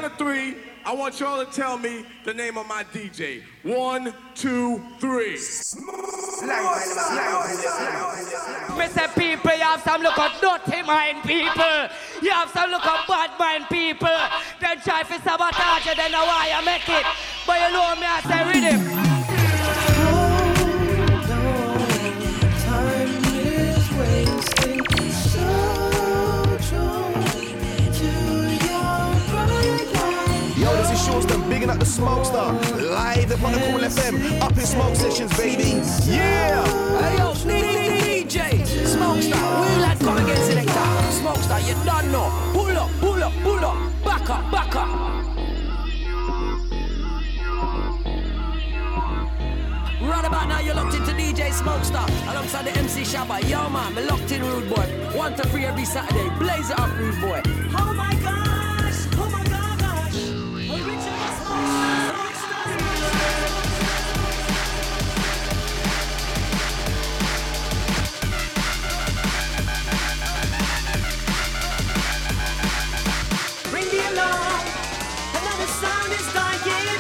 count of 3, I want y'all to tell me the name of my DJ. 1, 2, 3. Mr. People, you have some look at dirty mind people. You have some look at bad mind people. Then try to sabotage it, then know why you make it. But you know me, I say rhythm. Them bigging up the Smoke Star, live at Monocool FM, up in Smoke Sessions, baby. Yeah! Hey yo, DJ, Smoke Star, we like come against it like that. Smoke Star, you don't know. Pull up, pull up, pull up, back up, back up. Right about now, you're locked into DJ Smoke Star alongside the MC Shabba. Yo man, me locked in Rude Boy. 1 to 3 every Saturday. Blaze it up, Rude Boy. Oh my gosh! Oh my gosh! Ring the alarm, another sound is dying.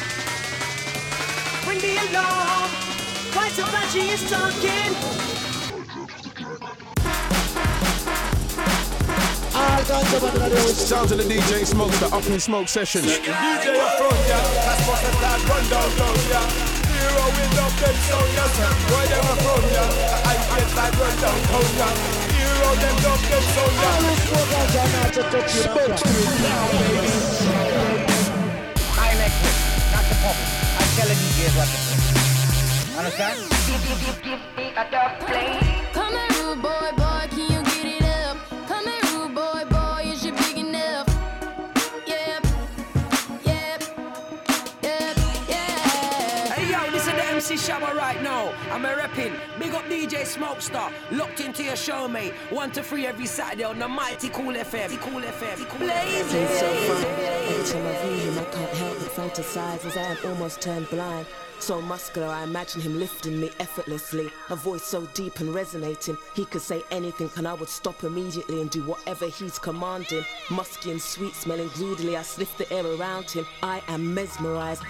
Ring the alarm, White Apache is talking. Sounds of the DJ Smoke Star, up in Smoke Sessions. DJ up front, yeah. That's what the lad run down, yeah. Hero with no bed, so yes, sir. Why them up front, yeah. I get that run down, yeah. Hero them no bed, so yeah. Smoke Street now, baby. I make it, not the problem. I tell the DJs what to play. Understand? Give me a dub play. Come here, rude boy, boy, can you get it up? Come here, rude boy, boy, is you big enough? Yep, yep, yep, yeah. Hey yo, this is the MC Shabba right now. I'm a repping. Big up DJ Smoke Star. Locked into your show, mate. 1 to 3 every Saturday on the mighty Cool FM. Cool FM. Blaze it. So fun. Every time I view him, I can't help but fantasize as I am almost turned blind. So muscular, I imagine him lifting me effortlessly. A voice so deep and resonating, he could say anything and I would stop immediately and do whatever he's commanding. Musky and sweet smelling greedily, I sniff the air around him. I am mesmerized.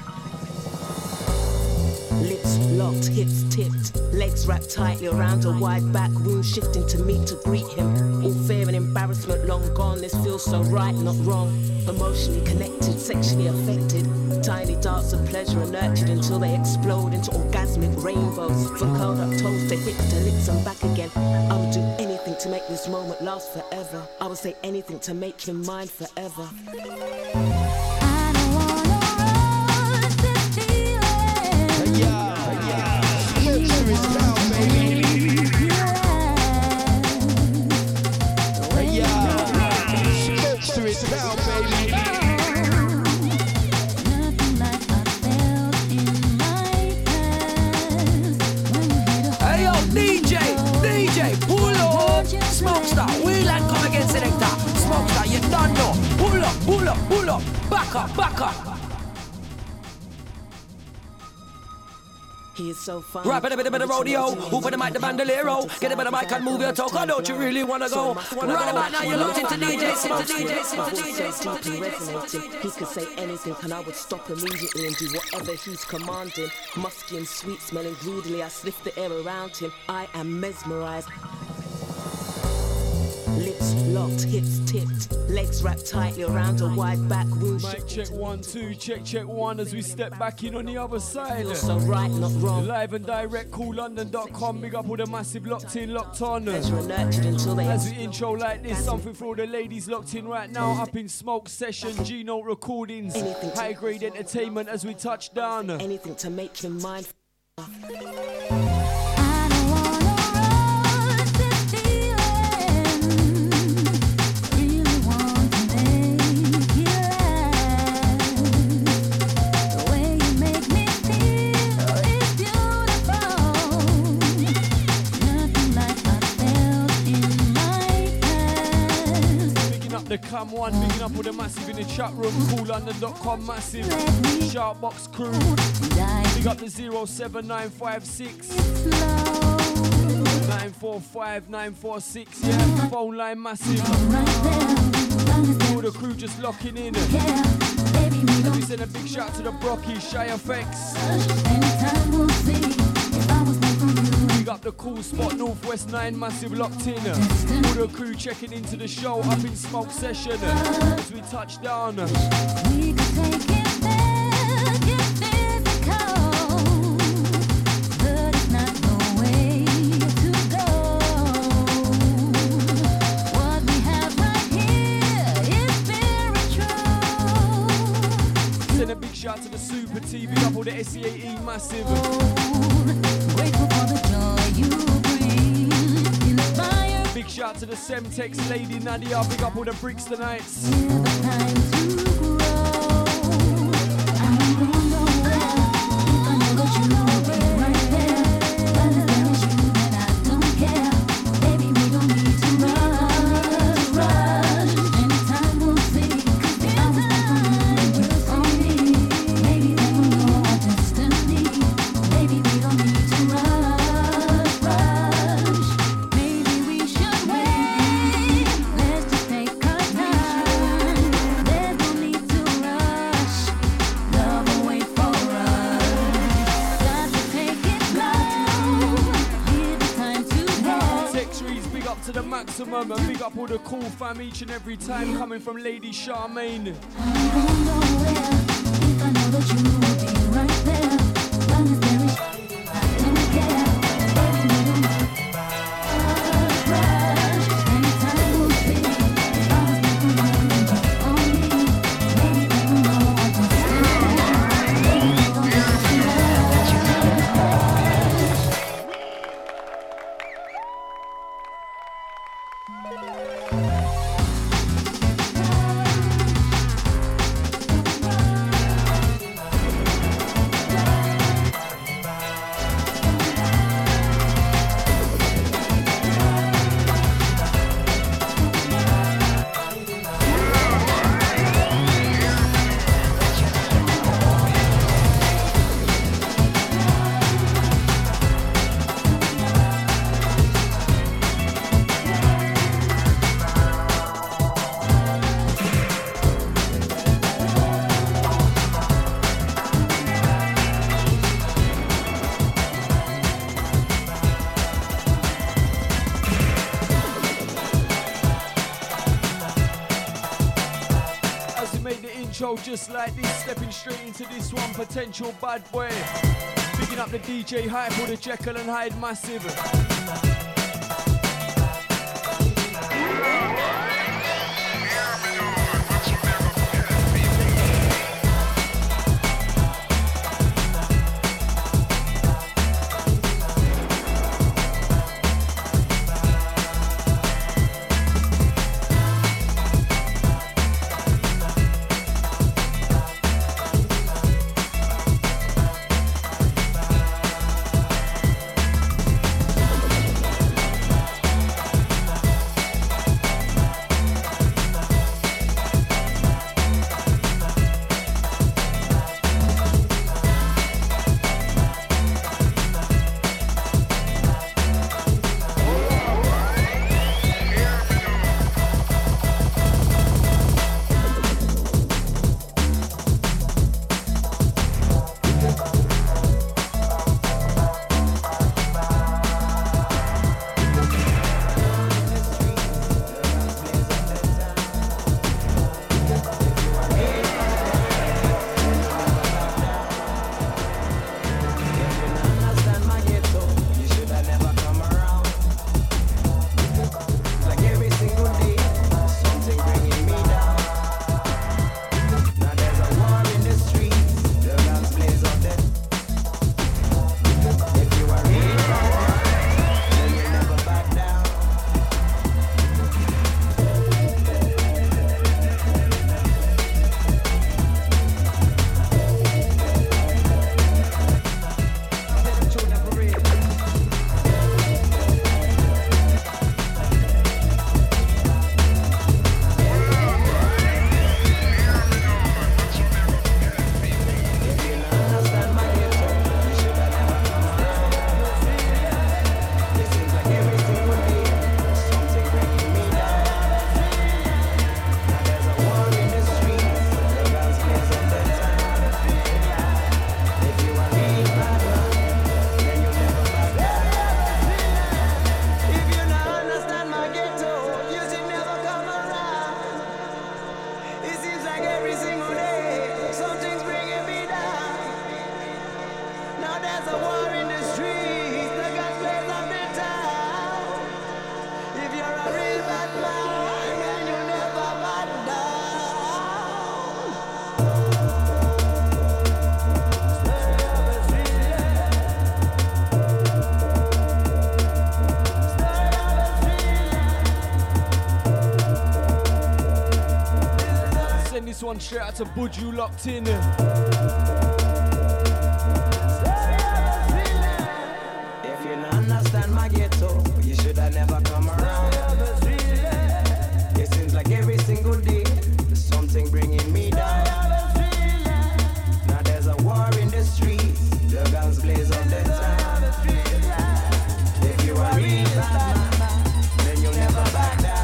Lips locked, hips tipped, legs wrapped tightly around a wide back, wound shifting to me to greet him. All fear and embarrassment long gone, this feels so right, not wrong. Emotionally connected, sexually affected. Tiny darts of pleasure are nurtured until they explode into orgasmic rainbows. From curled up toes to hips to lips and back again. I would do anything to make this moment last forever. I would say anything to make him mine forever. Pull up, back up. He is so fun. Rap it a bit of rodeo. Who for the mic, the bandolero. Get a bit of mic and move your talk. I don't you really wanna go? Right about now, you're locked into DJ. He could say anything and I would stop immediately and do whatever he's commanding. Musky and sweet smelling greedily, I sniff the air around him. I am mesmerized. Lips locked, hips tipped, legs wrapped tightly around a wide back wound. Mic check 1, 2, check 1 as we step back in on the other side. So right, not wrong. Live and direct, coollondon.com. Big up all the massive locked in, locked on. As we intro like this, something for all the ladies locked in right now. Up in Smoke Session, G-Note Recordings, High Grade Entertainment as we touch down. Anything to make him mine. The Cam One, bigging up all the massive in the chat room, coollondon.com massive, Sharpbox crew, big up the 07956 945 946, yeah, phone line massive. All the crew just locking in. Let me send a big shout to the Brocky, Shy Effects. Big up the cool spot, Northwest 9, massive locked in. All the crew checking into the show, up in smoke session as we touch down. We could take it there, get physical, but it's not the way to go. What we have right here is spiritual. Send a big shout to the Super TV, up all the SCAE massive. Grateful for the joy you bring, inspire. Big shout to the Semtex Lady Nadia, big up all the Brixtonites. Never time to grow. I won't go nowhere if I know that you will be right there. But if there is you, then I don't care. Baby, we don't need to rush. Anytime we'll see, 'cause the time just on me. Maybe they will know our destiny. Baby, we don't need to rush. Maybe we should wait. Let's just take our time. There's no need to rush. Love will wait for us. Got to take it slow. Give it time to grow. Tex Reeds, big up to the maximum, and big up all the cool fam each and every time coming from Lady Charmaine. I won't go nowhere if I know that you will be right there. Long as there is, I don't care. Baby, we don't rush. Anytime we'll see. If I was never running on me, maybe they will know our destiny. Baby, we don't need to rush. As we made the intro just like this, stepping straight into this one, Potential Bad Boy. Picking up the DJ Hype or the Jekyll and Hyde massive. Big straight out to Buju locked in. If you don't understand my ghetto, you should have never come around. It seems like every single day there's something bringing me down. Now there's a war in the streets, the guns blaze up the town. If you are real bad man, then you'll never back down.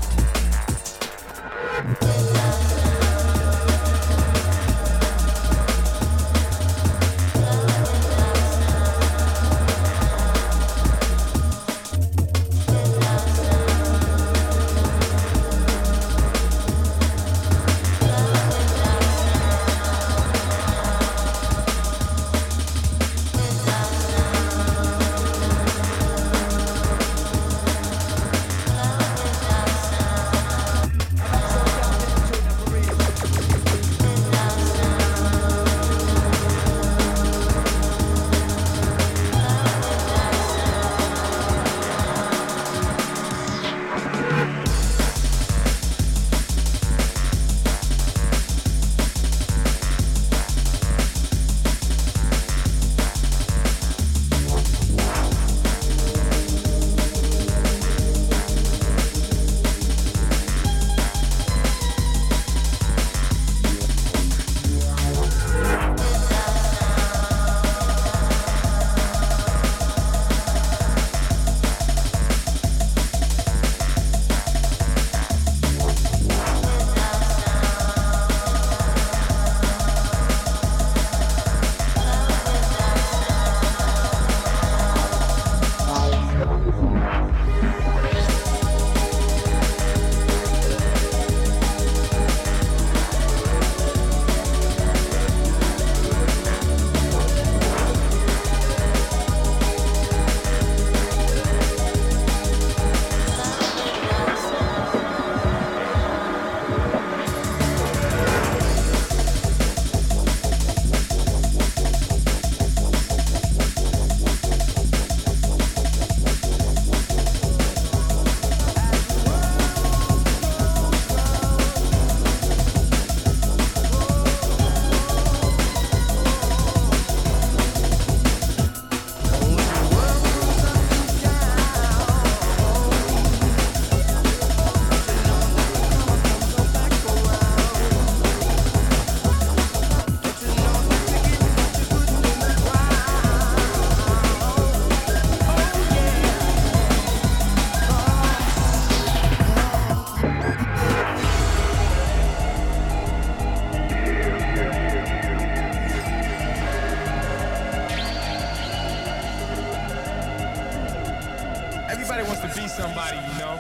somebody, you know?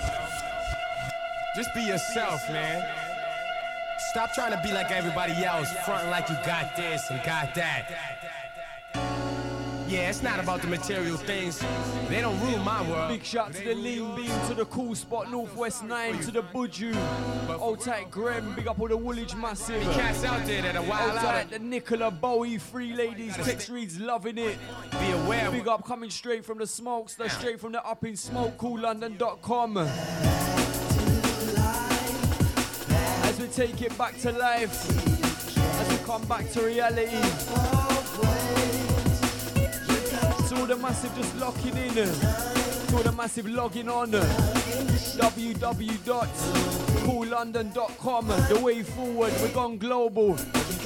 Just be yourself, man. Stop trying to be like everybody else, fronting like you got this and got that. Yeah, it's not about the material things. They don't rule my world. Big shout to the Lean Beam, to the Cool Spot, Northwest 9, to the Buju. Old tight Graham, big up all the Woolwich Massive. The cats out there that are wild out. out. The Nicola Bowie, Free Ladies, text reads, loving it. Be aware. Big up coming straight from the Smokester, straight from the Up in Smoke, CoolLondon.com. As we take it back to life, as we come back to reality. To all the massive just locking in, to all the massive logging on, www.CoolLondon.com, the way forward, we're gone global.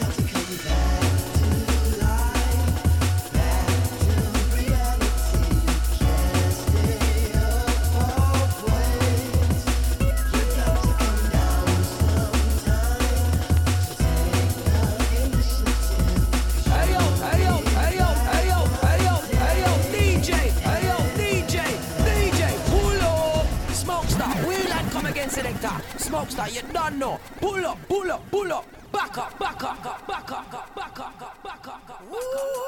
Selector, Smokester, you don't know. Pull up, pull up, pull up. Back up, back up, back up, back up, back up, back up, back up.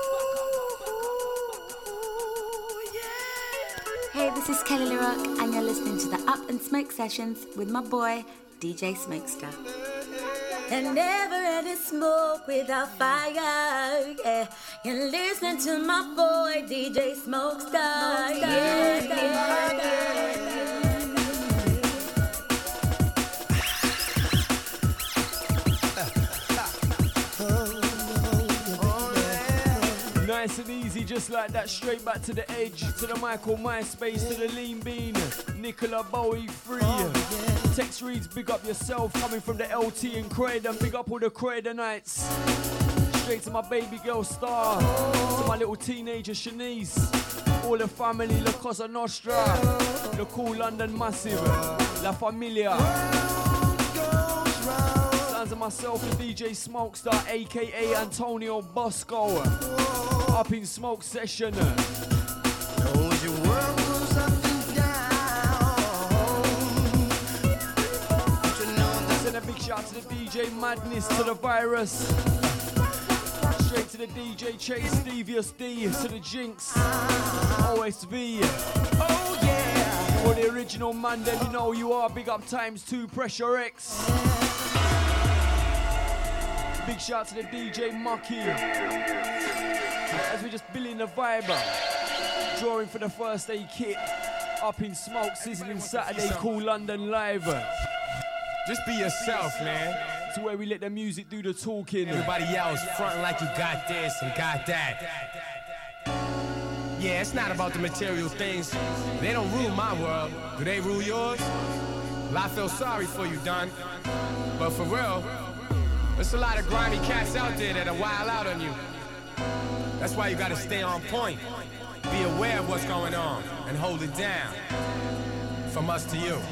Hey, this is Kelly LaRock, and you're listening to the Up and Smoke Sessions with my boy, DJ Smokester. And never any smoke without fire, yeah. You're listening to my boy, DJ Smokester, yeah. Nice and easy, just like that. Straight back to the edge, to the Michael MySpace, to the Lean Bean, Nicola Bowie Free. Text reads, big up yourself, coming from the LT and Croydon. Big up all the Croydonites. Straight to my baby girl Star, to my little teenager Shanice, all the family, La Cosa Nostra, the cool London Massive, La Familia. Sounds of myself, the DJ Smokestar, aka Antonio Bosco, up in Smoke Session. Send a big shout to the DJ Madness, to the Virus. Straight to the DJ Chase, Devious D, to the Jinx, OSV. Oh yeah! For the original man, then you know who you are. Big up ×2 Pressure X. Big shout to the DJ Mucky. As we just billing the vibe, drawing for the first aid kit. Up in Smoke, sizzling Saturday, Cool London Live. Just be yourself, man. To where we let the music do the talking. Everybody else fronting like you got this and got that. Yeah, it's not about the material things. They don't rule my world. Do they rule yours? Well, I feel sorry for you, Don. But for real, there's a lot of grimy cats out there that are wild out on you. That's why you gotta stay on point. Be aware of what's going on and hold it down. From us to you.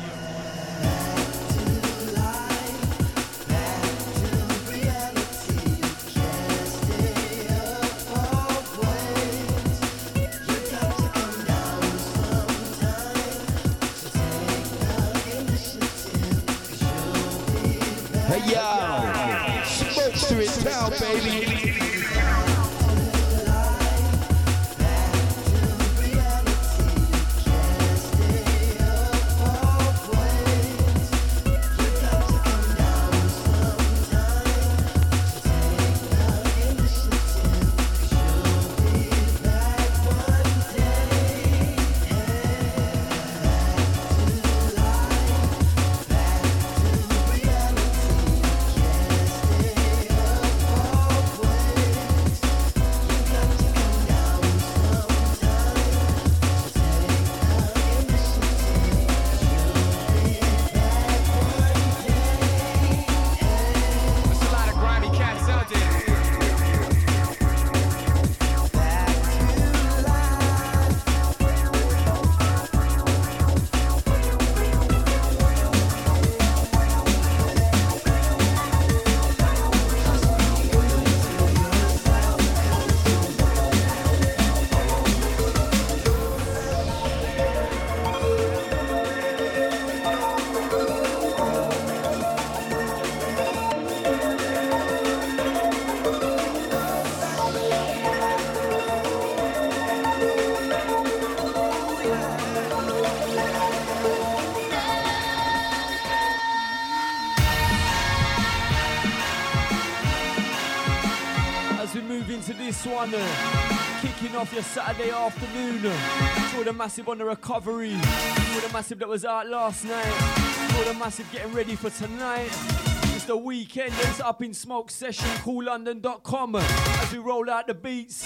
Hey yo, Smokester in town, baby. Kicking off your Saturday afternoon. For the Massive on the recovery. For the Massive that was out last night. For the Massive getting ready for tonight. It's the weekend. It's up in Smoke Session. CoolLondon.com as we roll out the beats.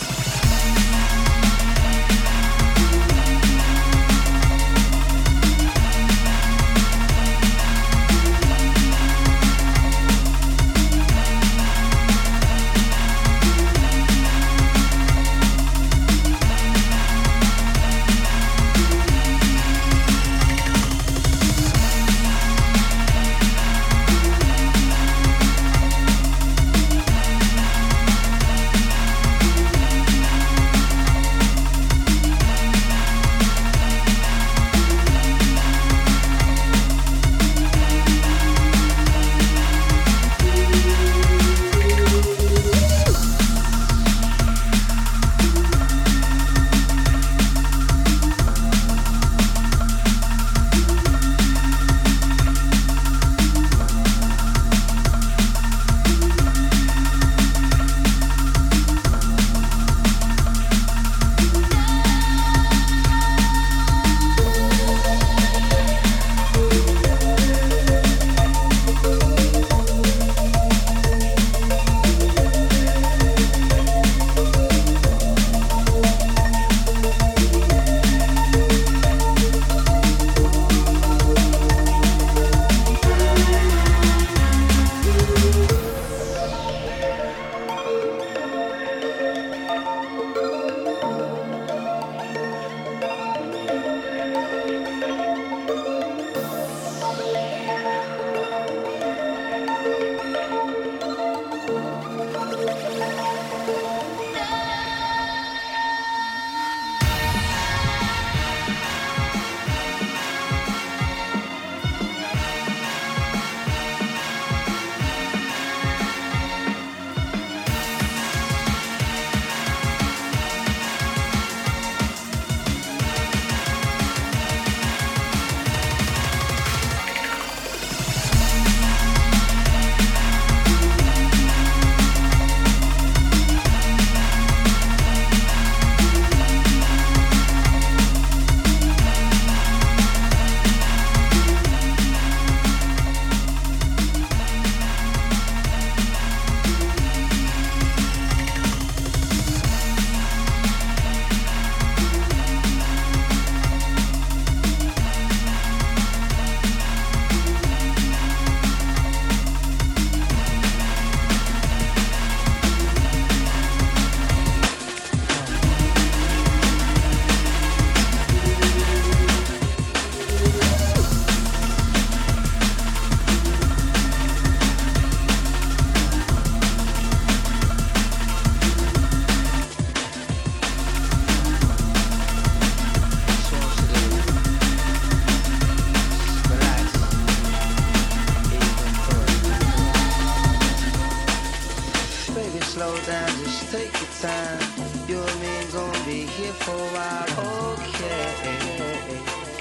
Baby, slow down, just take your time. You and me ain't gonna be here for a while, okay.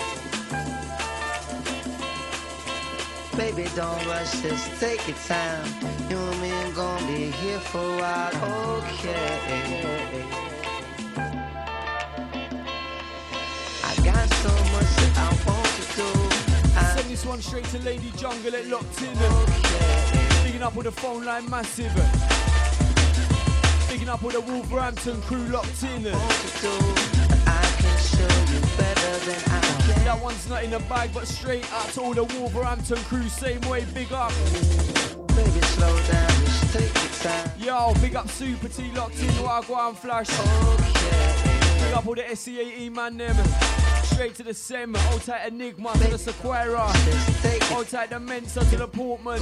Baby, don't rush, just take your time. You and me ain't gonna be here for a while, okay. I got so much that I want to do. Send this one straight to Lady Jungle at Locked In. Picking up with the phone line massive. Picking up with the Wolverhampton crew Locked In. That one's not in the bag, but straight out to all the Wolverhampton crew, same way, big up. Baby, slow down, just take your time. Yo, big up Super T Locked In, Wagwan Flash. Big up all the SEAE man them. Straight to the Sem, hold tight Enigma to the Sequoia. Hold tight the Mensa to the Portman.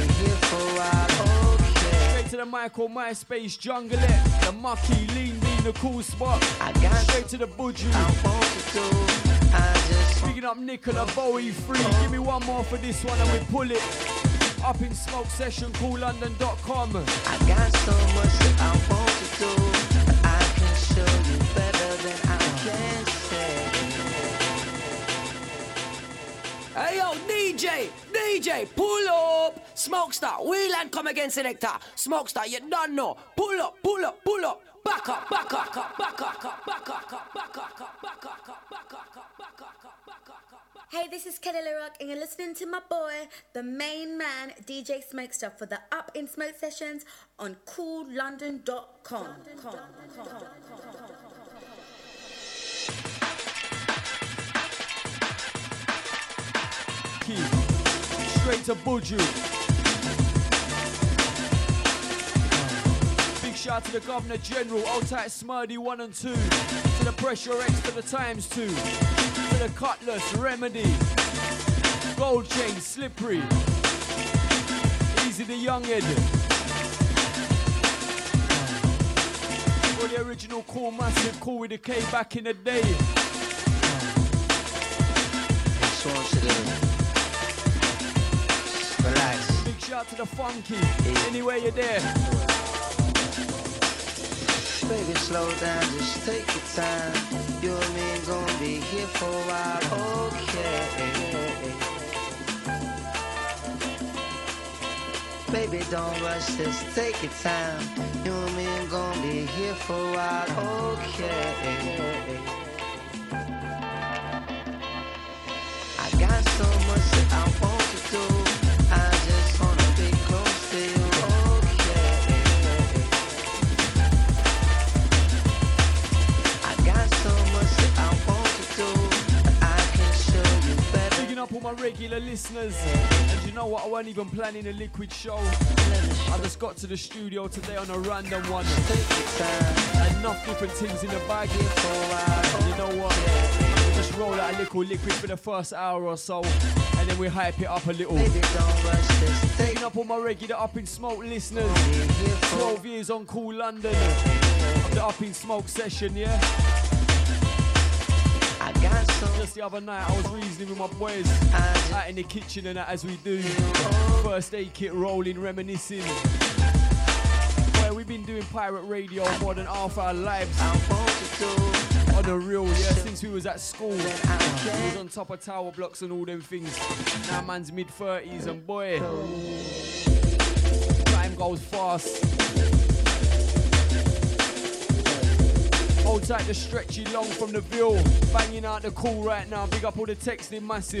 Straight to the Michael MySpace, Jungle It, the Mucky, Lean Bean, the Cool Spot. Straight to the Buju. Picking up Nicola, Bowie Free. Give me one more for this one and we pull it. Up in Smoke Session, coollondon.com. I got so much that I want to do. I can show you better than I can say. Hey yo, DJ, pull up. Smokestar, wheel and come again, selector. Smokestar, you don't know. Pull up. Back up. Hey, this is Kelly LaRock, and you're listening to my boy, the main man, DJ Smokestar, for the Up in Smoke sessions on coollondon.com. Straight to Buju. Big shout to the Governor General, old tight Smurdy 1 and 2. To the Pressure X, to the Times 2. To the Cutlass, Remedy. Gold Chain, Slippery. Easy the Younghead. For the original Cool Massive, Cool with a K back in the day. Relax. Big shout to the Funky. Anywhere you're there. Baby, slow down, just take your time. You and me ain't gonna be here for a while, okay. Baby, don't rush, just take your time. You and me ain't gonna be here for a while, okay. I got so much that I want to do. I just wanna be close to you, okay. I got so much that I want to do. I can show you better. Picking up all my regular listeners. And you know what? I wasn't even planning a Liquid show. I just got to the studio today on a random one. Enough different things in the bag. And you know what? We just roll out a little Liquid for the first hour or so. And then we hype it up a little. Taking up all my regular Up in Smoke listeners. 12 years on Cool London. Of the Up in Smoke session, yeah? Just the other night I was reasoning with my boys out in the kitchen and that, as we do. First aid kit rolling, reminiscing. Boy, we've been doing pirate radio more than half our lives. On the real, yeah, since we was at school. We was on top of tower blocks and all them things. Now man's mid-30s and boy, time goes fast. Hold tight the Stretchy Long from the Ville. Banging out the Cool right now. Big up all the texting massive.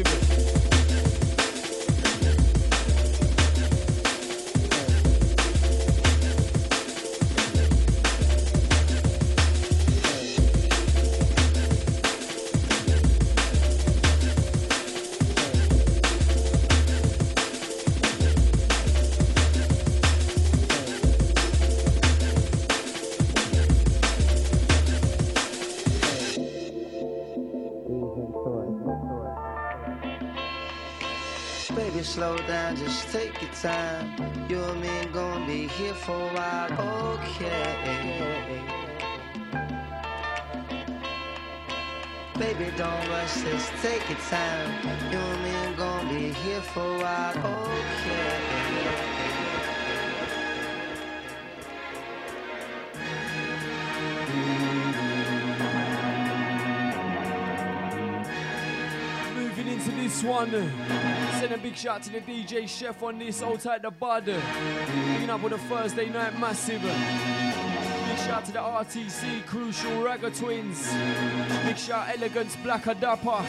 Slow down, just take your time. You and me ain't gonna be here for a while, okay. Baby, don't rush, just take your time. You and me ain't gonna be here for a while, okay. this one. Send a big shout to the DJ Chef on this. Hold tight the bud. Picking up with a Thursday night massive. Big shout to the RTC, Crucial Ragga Twins. Big shout Elegance, Blacker Dapper.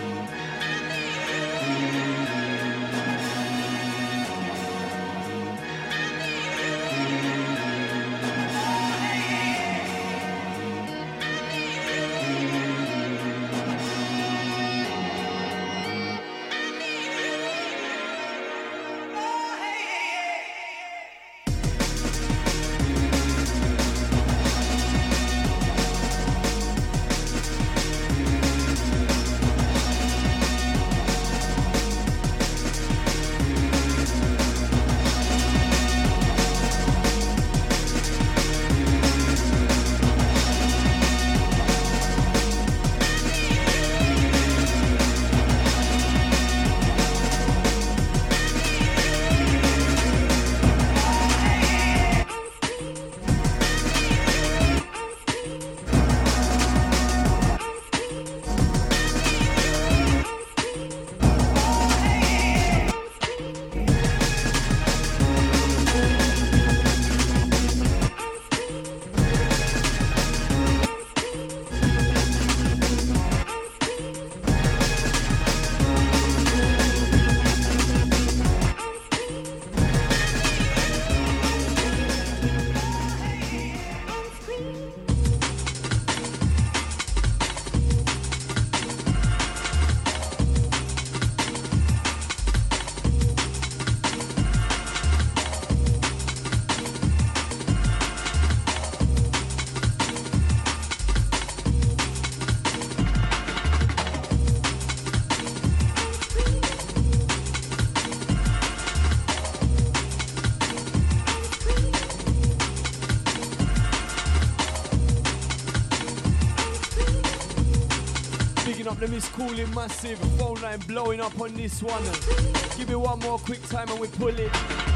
The Miss Cooling massive, phone line blowing up on this one. Give me one more quick time and we pull it.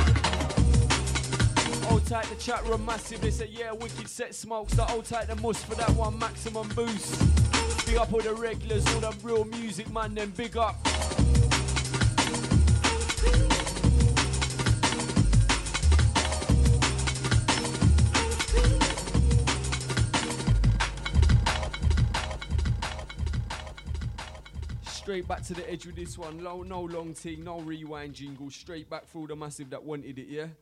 Hold tight the chat room massive, they say yeah, wicked set smokes. So hold tight the must for that one maximum boost. Big up all the regulars, all the real music man, then big up. Straight back to the edge with this one. No long thing, no rewind jingle. Straight back through the massive that wanted it, yeah?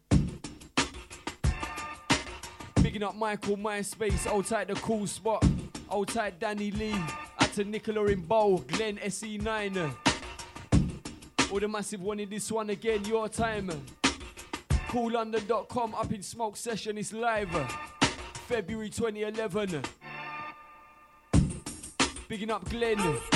Bigging up Michael MySpace. Hold tight the cool spot. Hold tight Danny Lee. Out to Nicola in Bow. Glenn SE9. All the massive wanted this one again. Your time. CoolLondon.com. Up in Smoke Session. It's live. February 2011. Bigging up Glenn.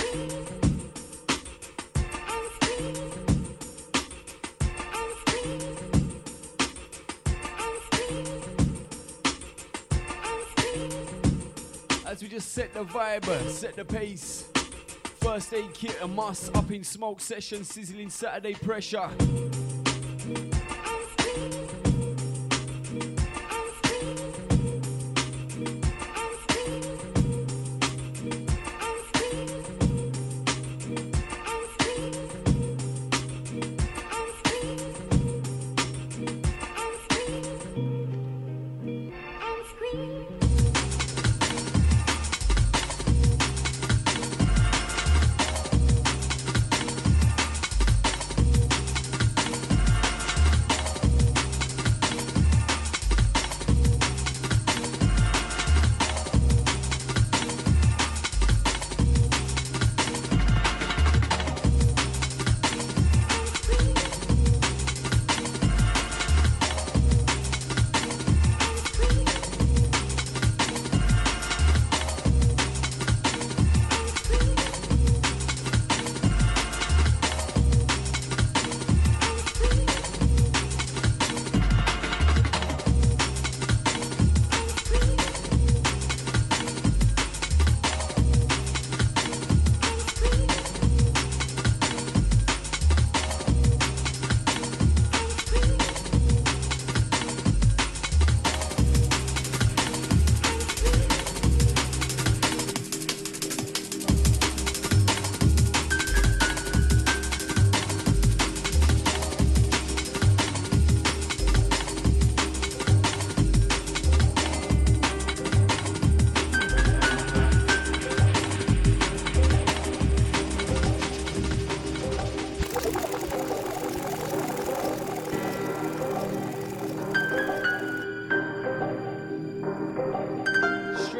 As we just set the vibe, set the pace. First aid kit a must. Up in Smoke Session, sizzling Saturday pressure.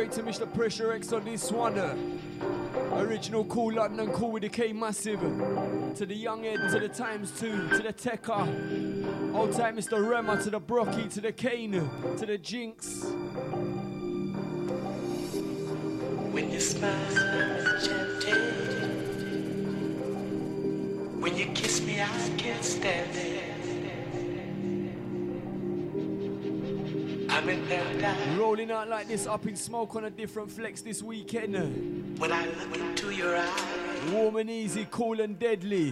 straight to Mr. Pressure X on this one. Original Cool London, Cool with the K Massive. To the Young Ed, to the Times 2, to the Tekka. Old time Mr. Rema, to the Brocky, to the Kane, to the Jinx. When you smile, enchanted. When you kiss me, I can't stand it. I'm in paradise. Rolling out like this, up in smoke on a different flex this weekend. When I look into your eyes. Warm and easy, cool and deadly.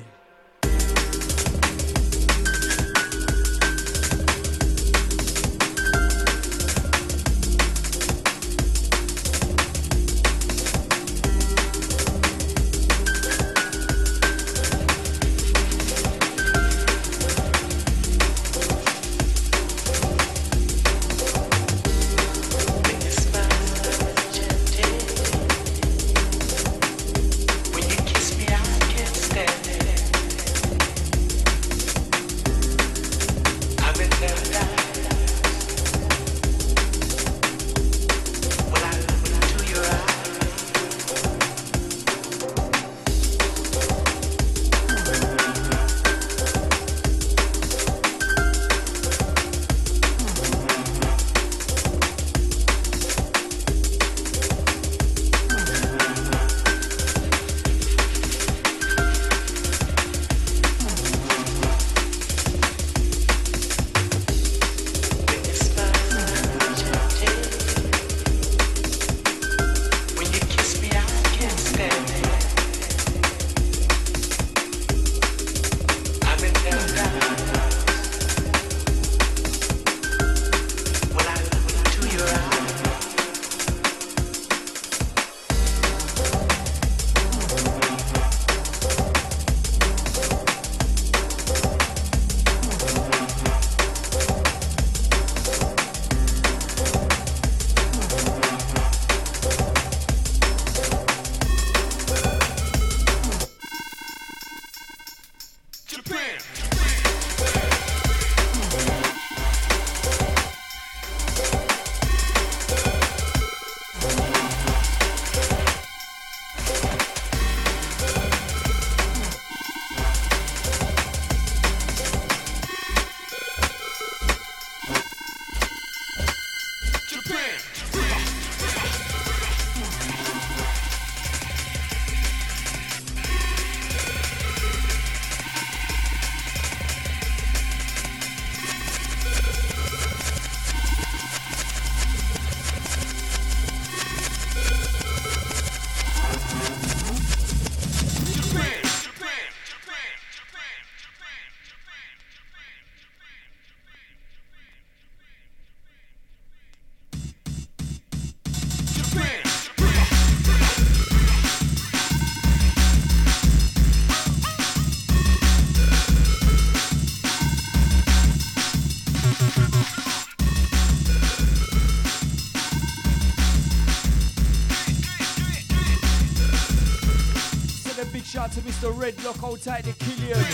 Shout to Mr. Redlock, hold tight to Killian.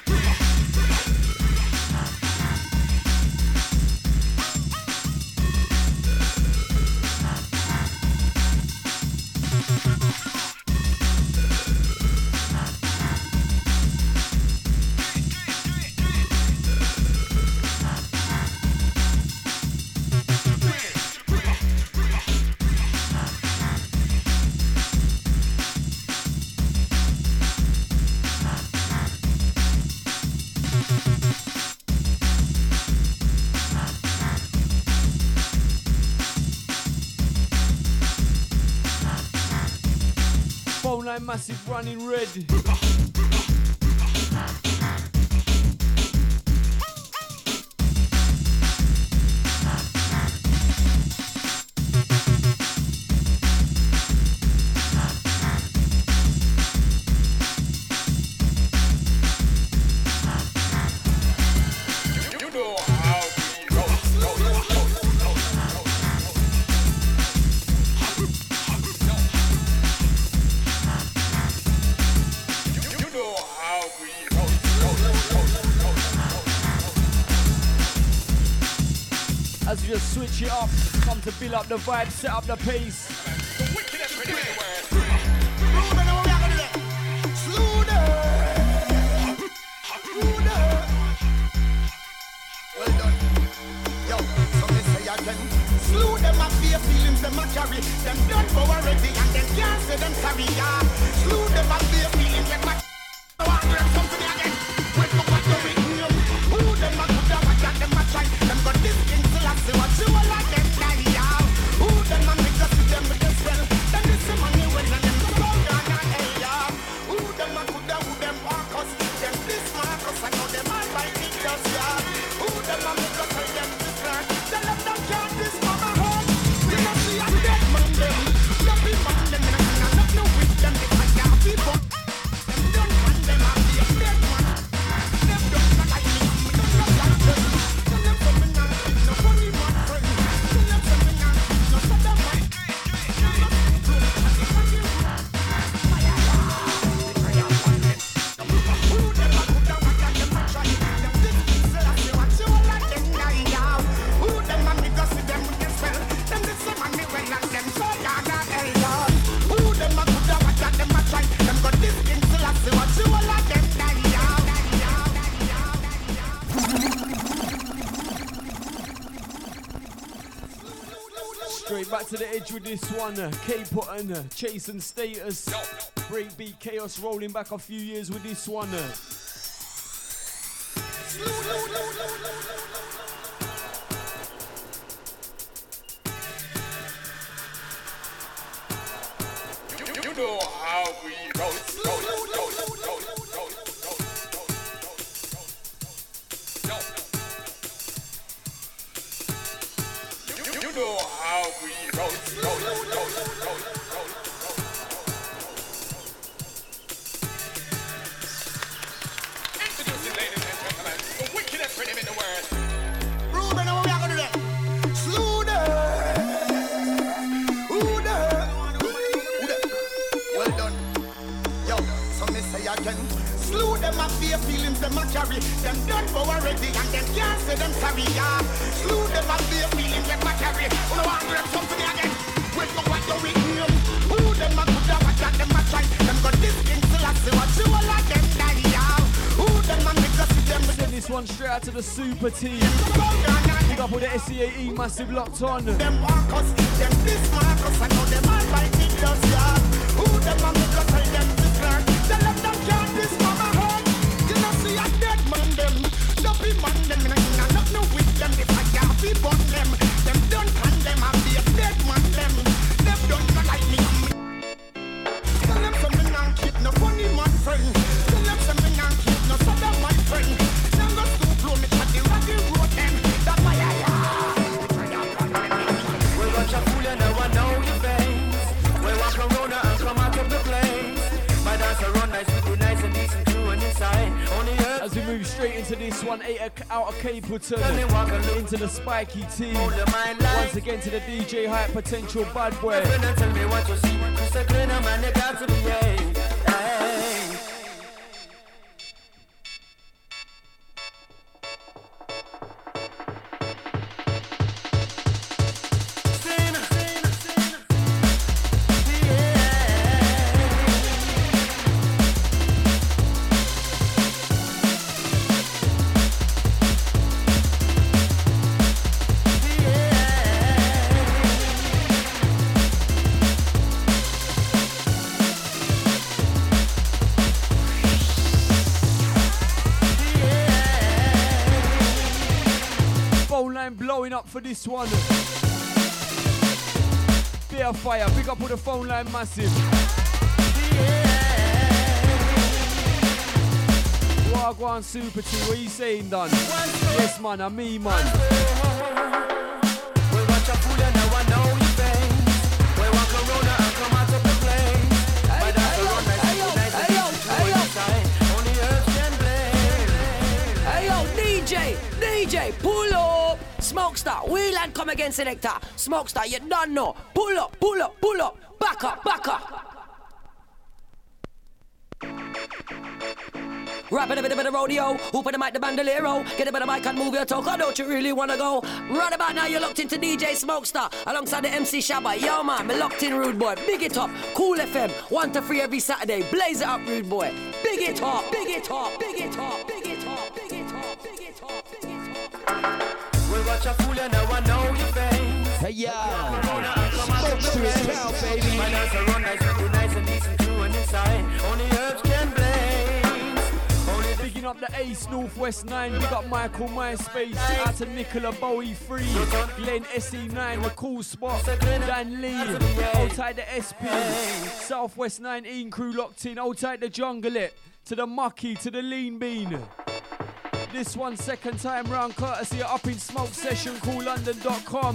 Massive running red. You just switch it up. Come to build up the vibe, set up the pace. Well done. Yo, so me say again. Slew them up for your feelings, them a carry. Them done for already and them can't say them sorry, yeah. Slew them up for your feelings, let my come to me again. Wait for what you're written, you. Who them a good, them a chat, them a try. Them got this thing till I see what you all like them die, yeah. Who them a make us see them with the spell. Then this the money when and them go down and hey, yeah. Who them a good, who them walk us. Them this Marcus, I know them all by the dust, yeah. Who them a make us tell them this land. Tell them them can't this mama home. We don't see a dead man them. Not be man them, and not no with them. If I can't be born. Them don't man them, I'll be a dead man. Them don't not like me, me don't not like them. Tell them something now, no funny man friend. Tell them something now, no soda man. Straight back to the edge with this one. K-Puttin, chasing status. Breakbeat chaos rolling back a few years with this one. You know how we roll. You know how we roll. Introducing, ladies and gentlemen, the wickedest rhythm in the world. Ruben, how we are gonna do that? Slew Well done. Yo, so me say again. Slew them up for your feelings, them a carry. Them done for already and them can't say them sorry, yeah. Slew them up for your feelings, them a carry. Who no want to come to me again? Wait for what you're written. Who them a good, what that them a try. Them got this thing till I see what you all like them die, yeah. Who them a make us see them. Send this one straight out to the super team. Pick up with the SCAE massive locked on. Them walk us, them this Marcus, I know them all by the dust, yeah. Who them a make us tell them this land. Tell them them can't this mama home. You know see a dead man them. Don't be man them, and not no with them. If I can't be born them. Them don't can them, I'll be a dead man them. Them don't not like me. Tell them something and keep no funny man friend. Tell them something and keep no soda my friend. Them go to blow me at the raggy road them. That my We watch a fool and no one know your face. We walk around and come out of the place. My dance run nice with the nice and decent crew on inside. Only As we move straight into this one, out of Capleton, into the spiky team. Once again to the DJ Hype Potential Bad Boy. tell me what you see. Mr. Cleaner man, you got to behave. Hey. Blowing up for this one. Beer fire, pick up with the phone line massive. Wagwan Super Team, what you saying, done? Yes man, I'm me man. We watch a fool and no one know your face. We walk around and come out of the place. My dance run nice inside. Only earth can blame. Hey yo, DJ, pull up. Smokestar, wheel and come again selector. Smokestar, you don't know. Pull up, back up. Rap it a bit of the rodeo. Who put the mic, the bandolero? Get a bit of mic and move your talk. Or don't you really wanna go? Right about now, you're locked into DJ Smokestar alongside the MC Shabba. Yo man, me locked in, rude boy. Big it up. Cool FM, 1 to 3 every Saturday. Blaze it up, rude boy. Big it up, big it up, big it up, big it up, big it up, big it up, big it up. Well, watch a fool, and now I know your face. Hey, yo. Smoke to his town, baby. My nights are run nice, real nice and decent, true and inside. Only herbs can blaze. Only Bigging up the Ace Northwest 9. Big up Michael MySpace. Out to Nicola Bowie 3. Glenn SE9, the cool spot. Dan Lee. Hold tight the SP. Southwest 19 crew locked in. Hold tight the Junglet. To the Mucky, to the Lean Bean. This one second time round courtesy of Up in Smoke Session, CoolLondon.com.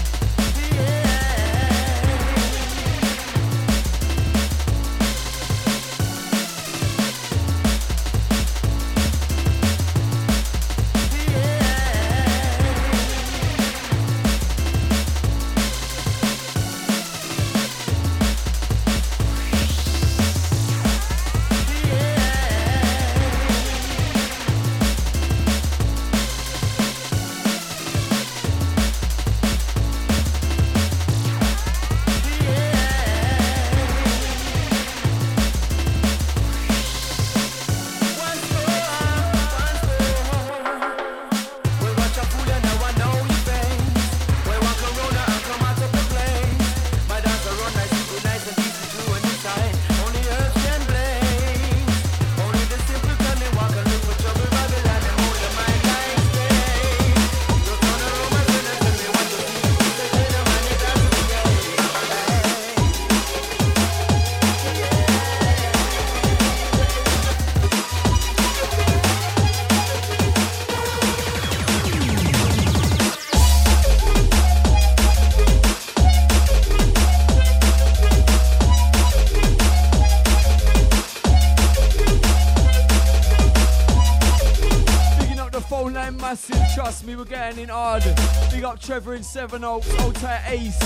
Massive, trust me, we're getting in hard. Big up Trevor in Seven Oaks, old tight Ace.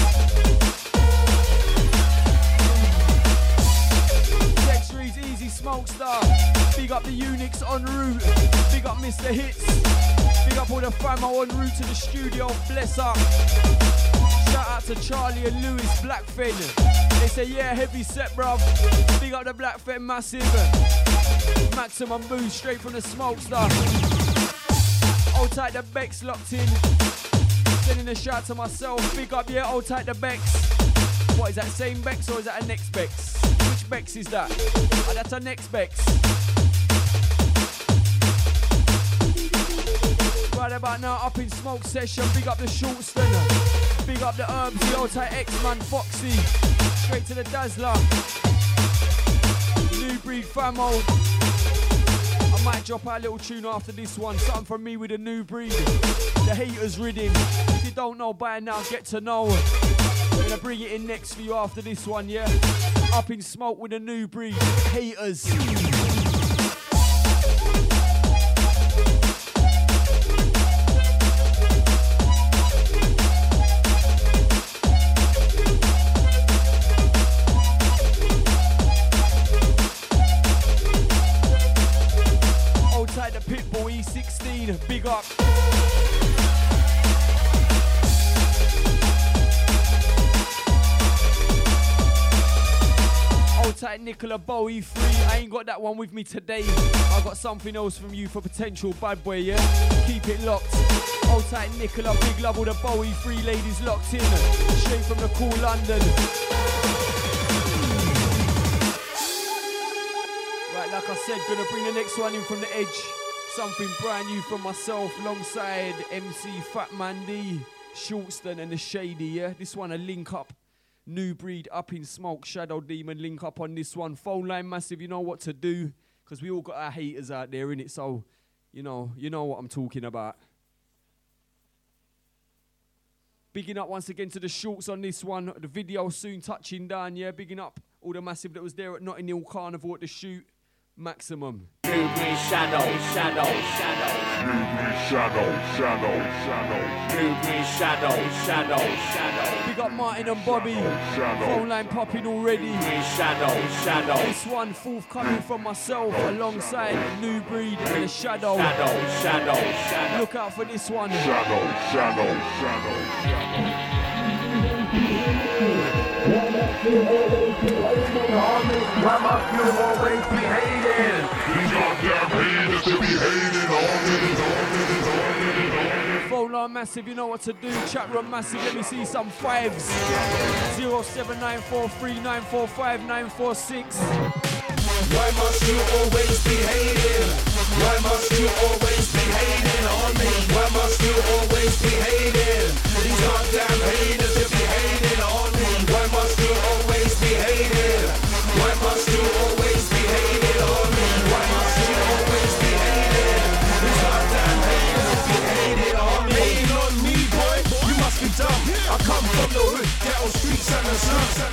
Text reads Easy Smokestar. Big up the Unix en route. Big up Mr. Hits. Big up all the famo en route to the studio. Bless up. Shout out to Charlie and Lewis Blackfin. They say yeah, heavy set, bruv. Big up the Blackfin massive. Maximum boost straight from the Smokestar. Hold tight the Bex locked in. Sending a shout to myself. Big up, yeah, hold tight the Bex. What is that, same Bex or is that a next Bex? Which Bex is that? Oh, that's a next Bex. Right about now, Up in Smoke Session. Big up the Shortston. Big up the Herbs, the old tight X-Man, Foxy. Straight to the Dazzler. New Breed Famo. I might drop out a little tune after this one. Something from me with a New Breed. The Haters Rhythm. If you don't know by now, get to know. I'm gonna bring it in next for you after this one, yeah? Up in Smoke with a New Breed. Haters. Outside the Pitbull E16, big up. Old tight Nicola Bowie 3. I ain't got that one with me today. I got something else from you for potential bad boy, yeah? Keep it locked. Old tight Nicola, big love with the Bowie 3 ladies locked in. Straight from the cool London. Right, like I said, gonna bring the next one in from the edge. Something brand new from myself alongside MC Fat Man D, Shortston and the Shady, yeah? This one a link up. New Breed, Up in Smoke, Shadow Demon, link up on this one. Phone line massive, you know what to do. Because we all got our haters out there, innit? So, you know what I'm talking about. Bigging up once again to the Shorts on this one. The video soon touching down, yeah? Bigging up all the massive that was there at Notting Hill Carnival at the shoot. Maximum. New Breed Shadow, Shadow, Shadow. New Breed Shadow, Shadow, Shadow. New Breed Shadow, Shadow, Shadow. Big up Martin and Bobby. Phone line popping already. Shadow. This one forthcoming from myself alongside New Breed and the Shadow. Shadow. Look out for this one. Shadow. Why must you always be hating? These goddamn haters should be hating on me. Phone line massive, you know what to do. Chat room massive, let me see some fives. 07943945946. Why must you always be hating? Why must you always be hating on me? Why must you always be hating? These goddamn haters should be hating on me. Why must you always be hating? Why must you always be hating on me? Why must you always be hating? These goddamn haters should be hating on me. Hating on me, boy, you must be dumb. I come from the hood, ghetto streets and the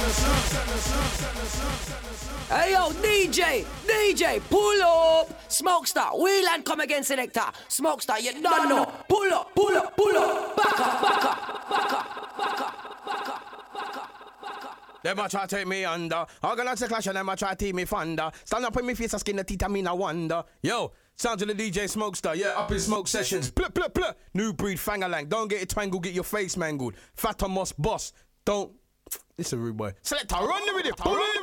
Hey yo, DJ, pull up. Smokestar, wheel and come again, selector. Smokestar, you don't know. Pull up. Back up. Them a try take me under. Organize the clash and them a try take me thunder. Stand up in me face and skin the teeth and me no wonder. Yo, sound to the DJ Smokestar, yeah, up in smoke sessions. Blah. New Breed fangalang. Don't get it twangled, get your face mangled. Fatomos boss, don't. This is a rude boy. Selector, run with it.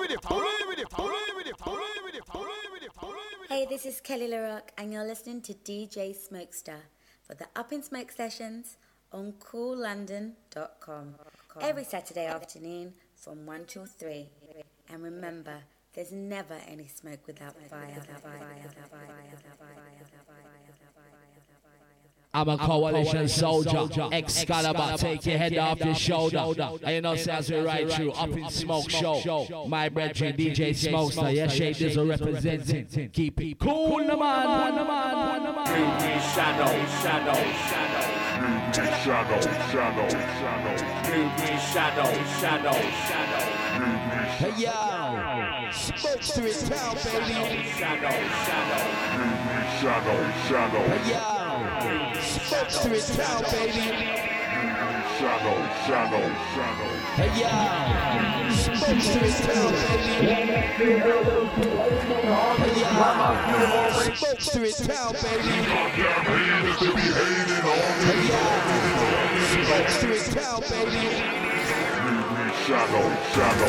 Hey, this is Kelly LaRock, and you're listening to DJ Smokestar for the Up in Smoke sessions on coollondon.com every Saturday afternoon from 1 till 3. And remember, there's never any smoke without fire. I'm a coalition soldier, Excalibur, take your head off your shoulder. And you know, say as we ride through, Up in Smoke show. My brethren, DJ Smokestar, yeah, Shade is representing. Keep it cool, man. Shadow. Hey yo, Smokes to his town, baby. Shadow. Hey yo, Smokes to his town, baby. Shadow. Hey yo, Smokes to his town, baby. Hey yo, Smokes to his town, baby. Hey yo, Smokes to his town, baby. Shadow.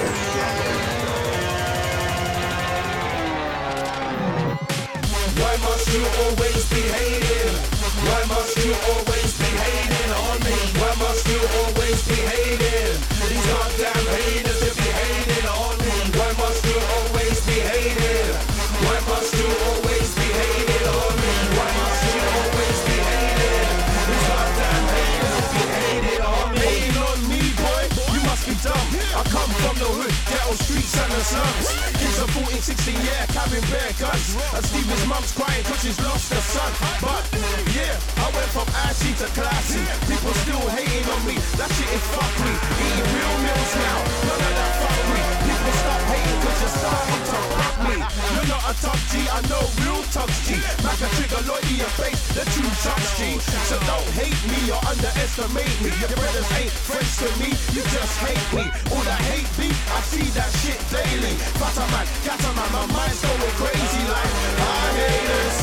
Why must you always be hating? Why must you always be hating on me? Why must you always be hating? These goddamn haters should be hating on me. Why must you always be hating? Why must you always be hating on me? Why must you always be hating? These goddamn haters should be hating on me. Hating on me, boy, you must be dumb. I come from the hood, ghetto streets and the slums. Kids are 14, 16, yeah, carrying bare guns. And Stephen's mum's crying cause she's lost her son. But, yeah, I went from ashy to classy. People still hating on me, that shit is fuck me. Eating real meals now, none of that fuck me. People stop hating cause you're starting to fuck me. You're not a tough G, I know real tough G. Mac a trigger, Lloydie and face, the true tough G. So don't hate me or underestimate me. Your brothers ain't friends to me, you just hate me. All that hate me, I see that shit daily. Fatter man, my mind's going crazy like my haters.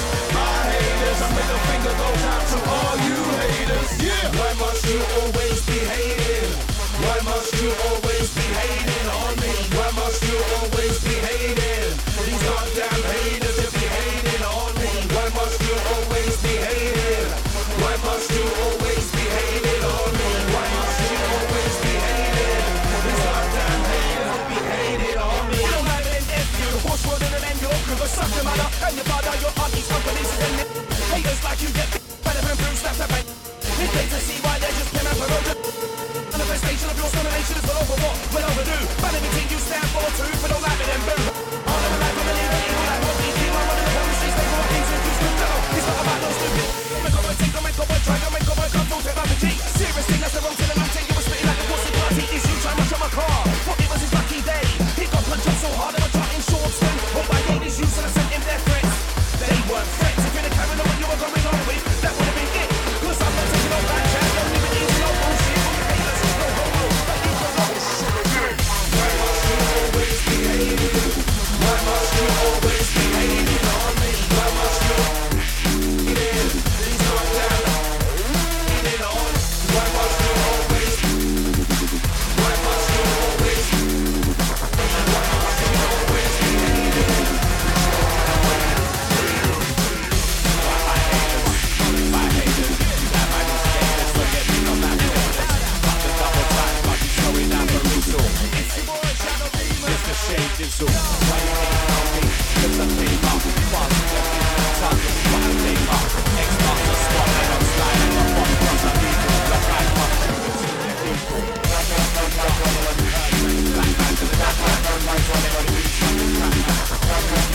A middle finger goes out to all you haters. Yeah. Why must you always be hating? Why must you always be hating on me? Why must you always be hating? These goddamn haters should be hating on me. Why must you always be hating? Why must you always be hating on me? Why must you always be hating? These goddamn haters should be hating on me. You don't have an F, you horse road and then your crew go suck your mother and your father, your aunties, companies, and haters like you get better than Bruce, that's a bang. It's plain to see why they're just pin up a road. Manifestation of your domination is well over what? Well overdue. Vanity you stand for truth, but don't like it and boo. All of the life of a leader, evil like what these people running the whole streets, they want things and you still know. It's not about no stupid. Make up a take, make up a try, make up a come, don't take my G. Serious thing, that's the wrong to the man, take you were spitting like a pussy party. Is you trying to shut my car? What it was his lucky day. He got punched up so hard, they were trying shorts then. All my ladies used to send him their friends. They weren't friends, if you'd have carried on what you were going on with, that would have been it. Cause I'm not taking no bad chat, no liberties, no bullshit. All the haters, no homo, but you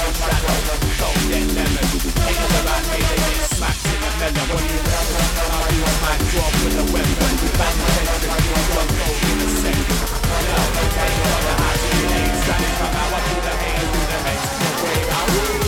shadow. Go get lemon. Haters around me, they get smacked in the melon. What do you reckon? I'll do a mic drop with a weapon. Bang the head with you, one go in a second. Yeah, okay, on the house of the AIDS. Standing from how I do the hate, do the hate. No way out.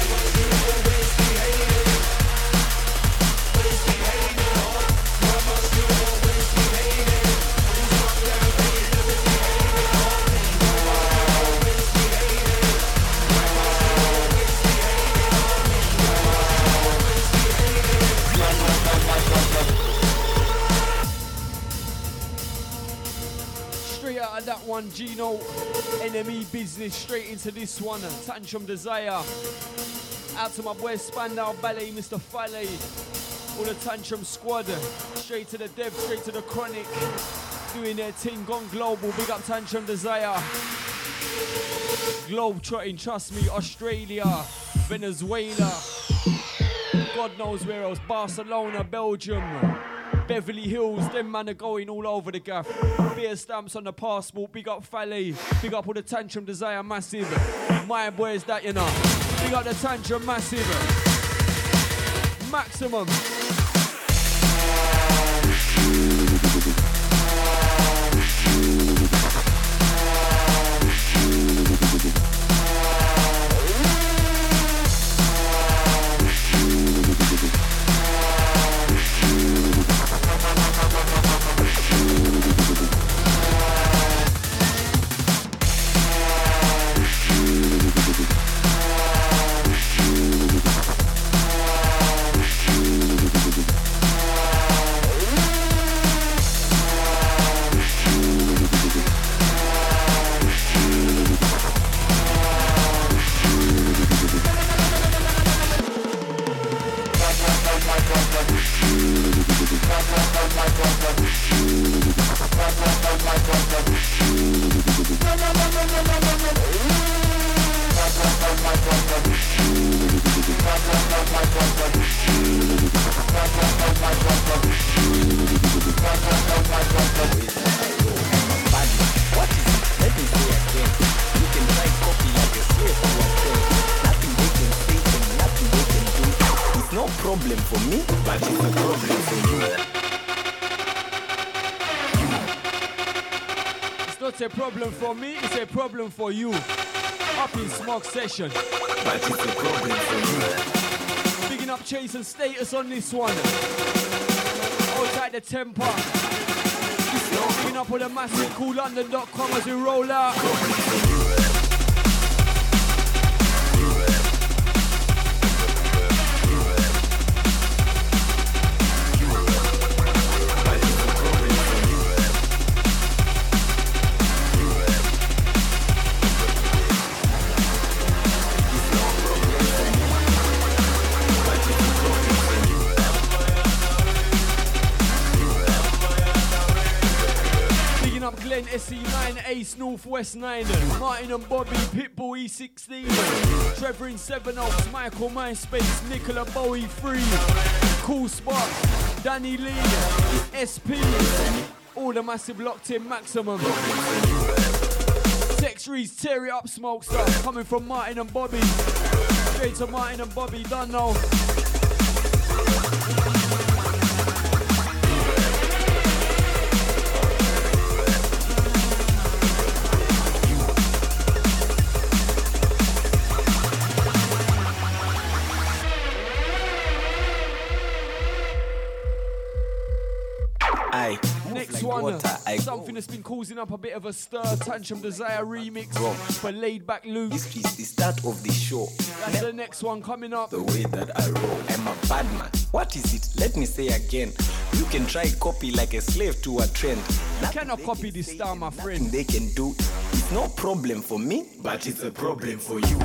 Out of that one, Gino, NME Business, straight into this one, Tantrum Desire. Out to my boy Spandau Ballet, Mr. Fale, all the Tantrum squad, straight to the Dev, straight to the Chronic, doing their thing, gone global, big up Tantrum Desire. Globe trotting, trust me, Australia, Venezuela, God knows where else, Barcelona, Belgium, Beverly Hills, them man are going all over the gaff. Beer stamps on the passport, big up Fale, big up all the Tantrum Desire massive. My boys that you know, big up the Tantrum massive. Maximum. Problem for me, but it's a problem for you. It's not a problem for me, it's a problem for you. Up in Smoke Session. But it's a problem for you. Bigging up Chase and Status on this one. Hold tight the temper. Bigging up all the massive CoolLondon.com as we roll out. SC9, Ace, Northwest 9, Martin and Bobby, Pitbull E16, Trevor in 7 Oaks, Michael MySpace, Nicola Bowie 3, Cool Spot, Danny Lee, SP, all the massive locked in Maximum. Text reads, tear it up, smoke stuff, coming from Martin and Bobby, straight to Martin and Bobby, don't know. Next one, something that's been causing up a bit of a stir, Tantrum Desire remix for Laid Back Luke. This is the start of the show. That's the next one coming up. The way that I roll, I'm a bad man. What is it? Let me say again. You can try copy like a slave to a trend. You cannot copy this style, my friend. They can do. It's no problem for me, but it's a problem for you.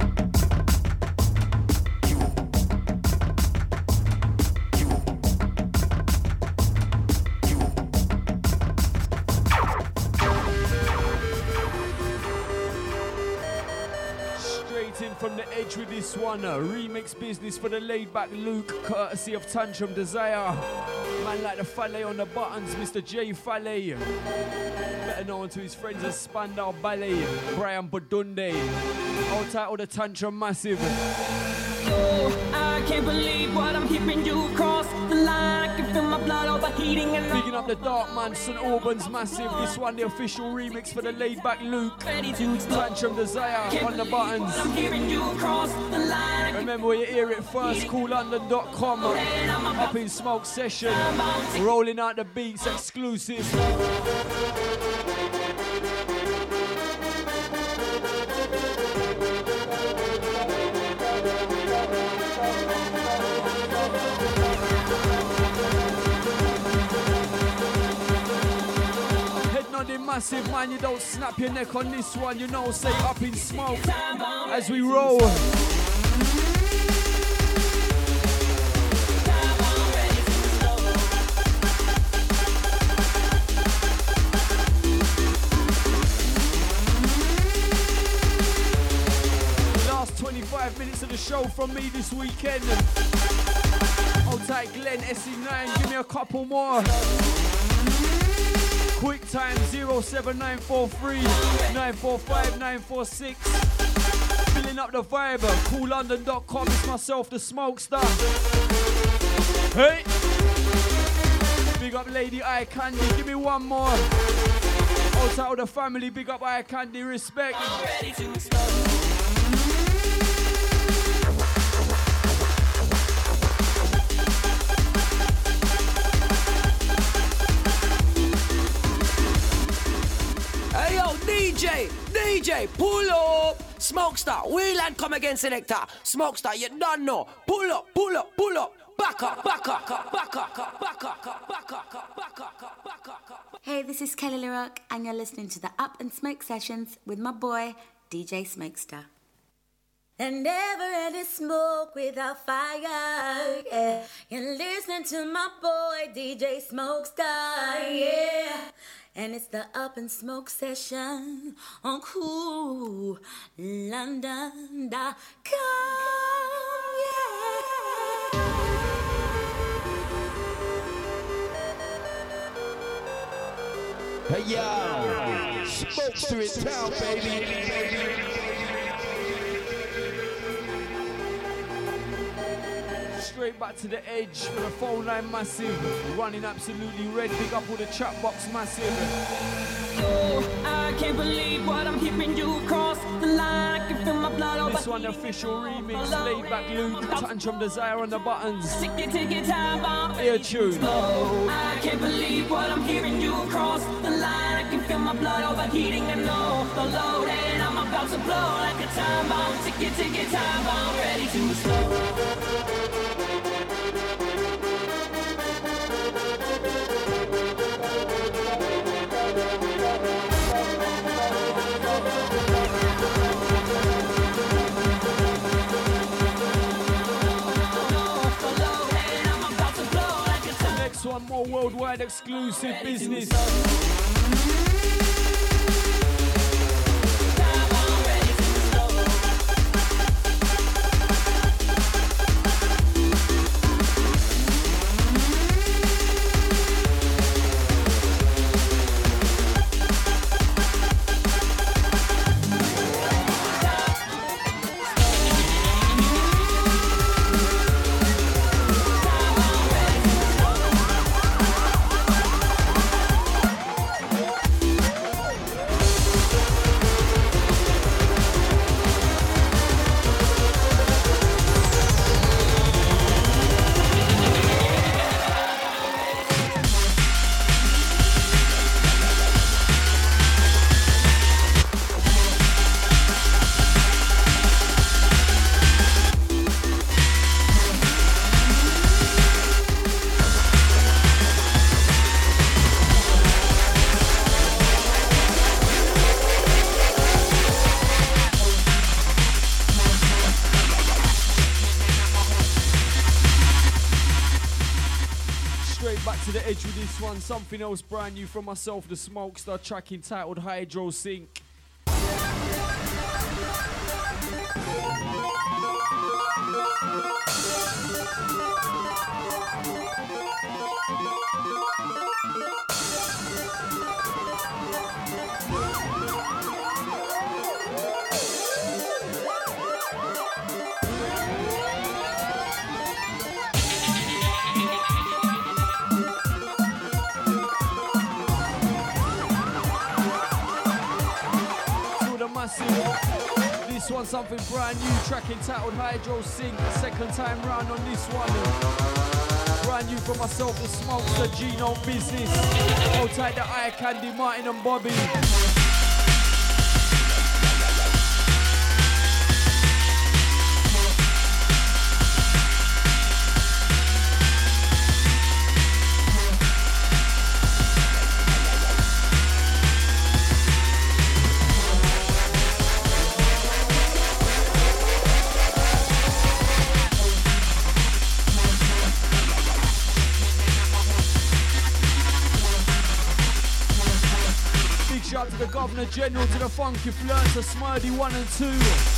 From the edge with this one, remix business for the Laid Back Luke, courtesy of Tantrum Desire. Man like the Fale on the buttons, Mr. J Fale, better known to his friends as Spandau Ballet, Brian Badunde. Out title the Tantrum Massive. Oh, I can't believe what I'm hearing you cross the line. I can feel my blood overheating and Picking up the Dark Man, St. Albans Massive. This one the official remix for the laid back Luke. Tantrum Desire on the buttons. I'm hearing you cross the line. Remember where you hear it first, coollondon.com. Up in Smoke Session. Rolling out the beats exclusive. Massive man, you don't snap your neck on this one, you know, say up in smoke as we roll. Last 25 minutes of the show from me this weekend. Hold tight Glenn, SE9, give me a couple more. Quick time 07943 945 946. Filling up the vibe. Coollondon.com. It's myself, the Smokester. Hey! Big up Lady Eye Candy. Give me one more. Out of the family. Big up Eye Candy. Respect. Hey yo, DJ, pull up. Smokester, wheel and come again, selector. Smokester, you don't know. Pull up. Back up. Hey, this is Kelly LaRock, and you're listening to the Up and Smoke Sessions with my boy, DJ Smokester. And never ending smoke without fire, yeah. You're listening to my boy, DJ Smokester, yeah. And it's the Up and Smoke Session on coollondon.com, Hey yo, Smokester in town, baby. Straight back to the edge for the phone line massive. Running absolutely red. Big up all the chat box massive. Oh, I can't believe what I'm hearing you cross the line. I can feel my blood over. This one the official remix. Laid back Luke. Tantrum Desire on the buttons. Take it time bomb. Ear tune. Oh, I can't believe what I'm hearing you cross the line. I can feel my blood overheating and know the load, and I'm about to blow like a time bomb. Take it time bomb. Ready to explode. Next one more worldwide exclusive business. To the edge with this one, something else brand new from myself, the Smokester, track entitled Hydro Sync. This one's something brand new, track entitled Hydro Sync. Second time round on this one. Brand new for myself, the Smokes, the Gino Business. Hold tight the Eye Candy, Martin and Bobby. Shout to the Governor General, to the Funky Flirt, to Smiley 1 and 2.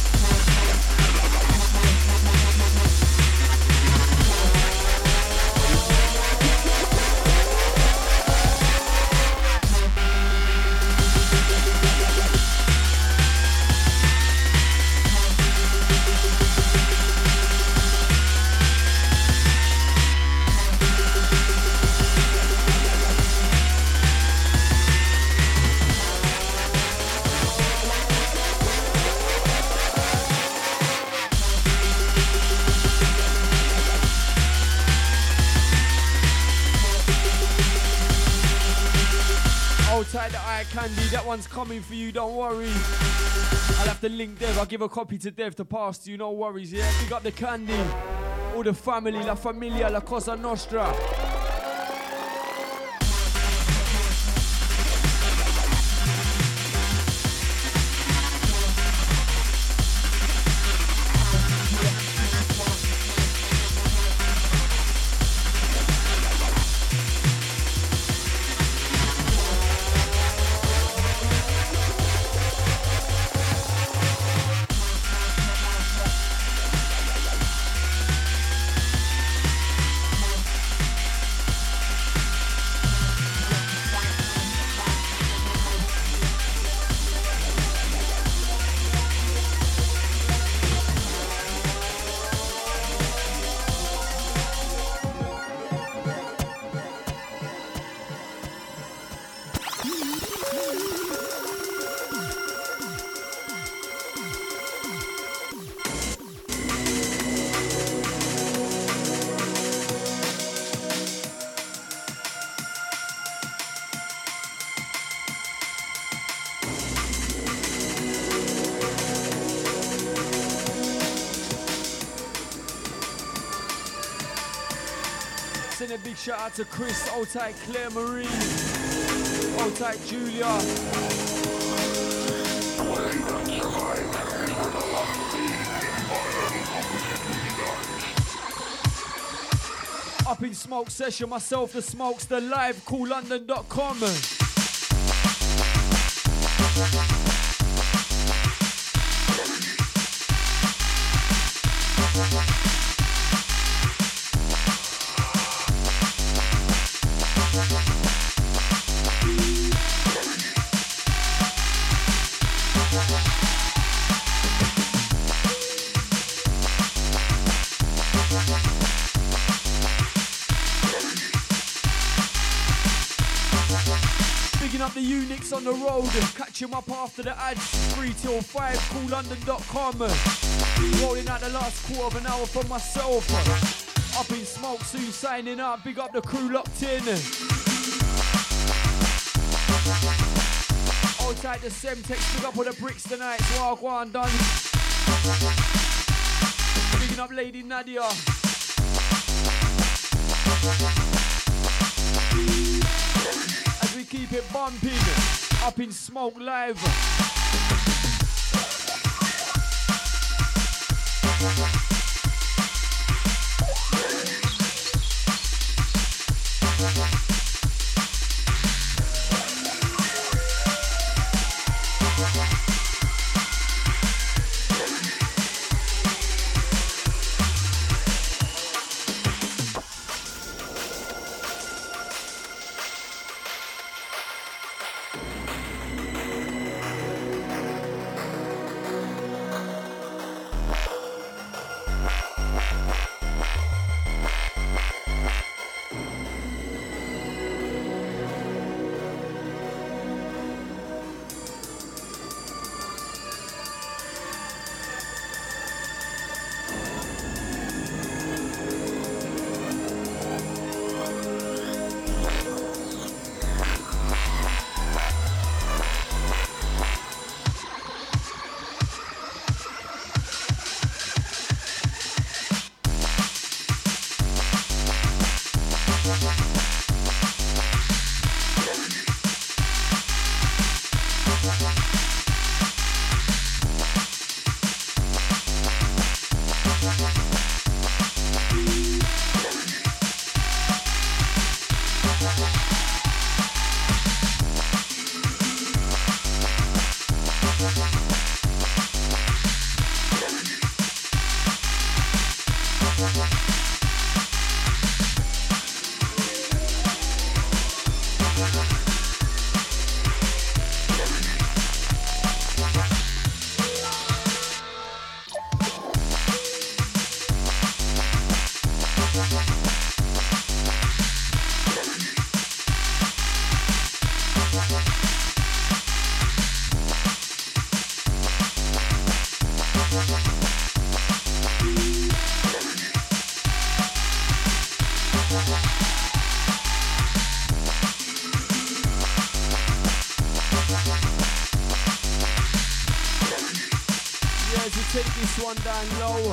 Tight the Eye Candy, that one's coming for you, don't worry. I'll have to link Dev, I'll give a copy to Dev to pass to you, no worries, yeah? Big up the Candy, all the family, La Familia, La Cosa Nostra. Send a big shout out to Chris, hold tight Claire Marie, hold tight Julia. Up in Smoke Session, myself, the Smokes, the live, coollondon.com. Up the Unix on the road, catch him up after the ads, 3 till 5, coollondon.com. Rolling out the last quarter of an hour for myself. Up in Smoke, soon signing up, big up the crew locked in. Hold tight the Semtex, big up all the bricks tonight, so I'll go on done. Bigging up Lady Nadia. We keep it bumping, up in Smoke Live. to take this one down low.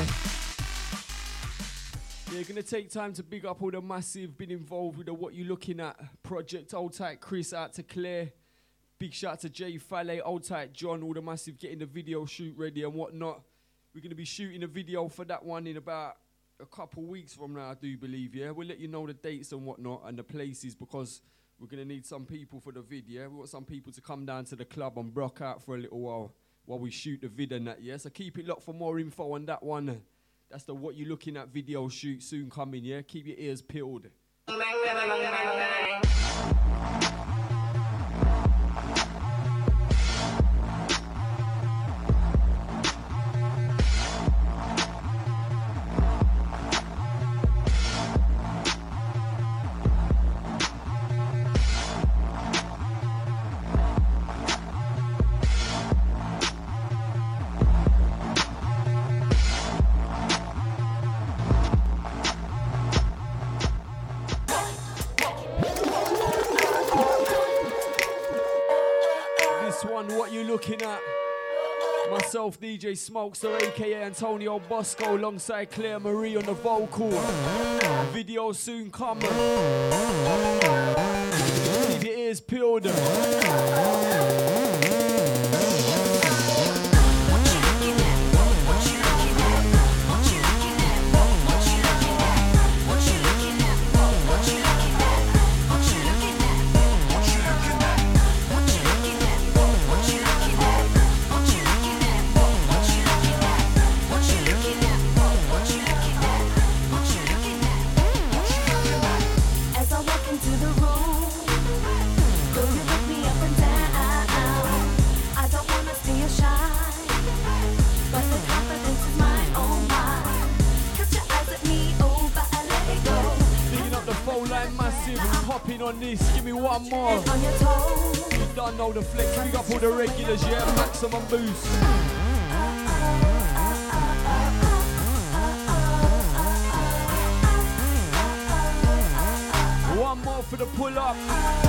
Yeah, gonna take time to big up all the massive been involved with the What You Looking At project. Old tight Chris, out to Claire. Big shout out to Jay Falle, old tight John, all the massive getting the video shoot ready and whatnot. We're gonna be shooting a video for that one in about a couple weeks from now, I do believe, yeah? We'll let you know the dates and whatnot and the places because we're gonna need some people for the vid, yeah? We want some people to come down to the club and block out for a little while we shoot the vid and that, yeah? So keep it locked for more info on that one. That's the What You Looking At video shoot soon coming, yeah? Keep your ears peeled. What You Looking At? Myself, DJ Smokester, aka Antonio Bosco, alongside Claire Marie on the vocal. Video soon coming. Keep your ears peeled. On this, give me one more. You don't know the flex, we got all the regulars, yeah, maximum boost. One more for the pull up.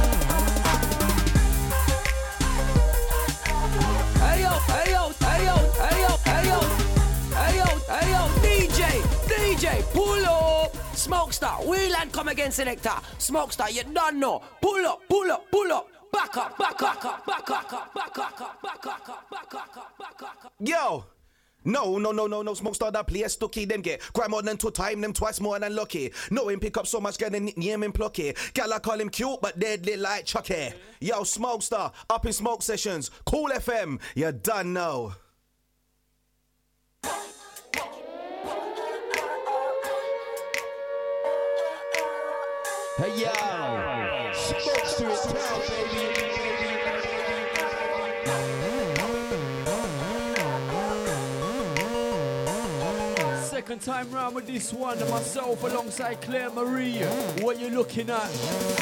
Hey yo, hey yo, hey yo, hey yo, hey yo, hey yo, hey yo, DJ, pull up. Smokester, Wheeland come again selector. Smokester, you don't know. Pull up, pull up, pull up. Back up, back up, back up, back up, back up, back up, back up. Yo! No, Smokester that play Stucky, them get cry more than 2 times, them twice more than lucky. No him pick up so much, get a nickname him plucky. Gala call him cute, but deadly like Chucky. Yo, Smokester, up in smoke sessions, Cool FM, you done know. Hey yo, Smokester is town, baby. Second time round with this one, and myself alongside Claire Marie. What you looking at?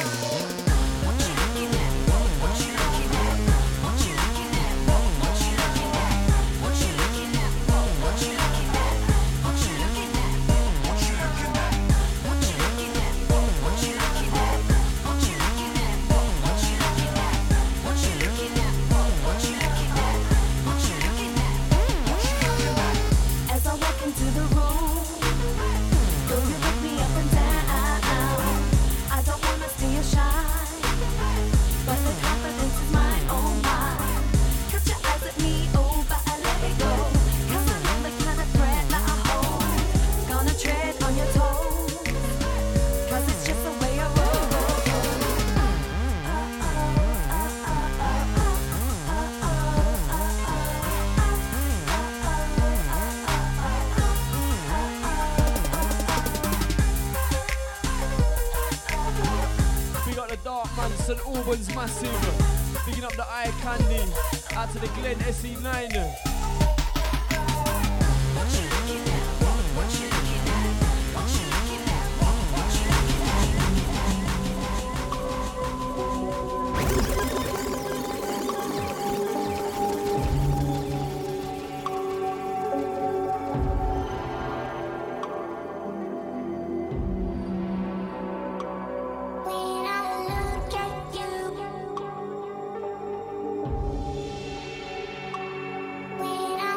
St Albans massive, picking up the eye candy, out to the Glen SE9. When I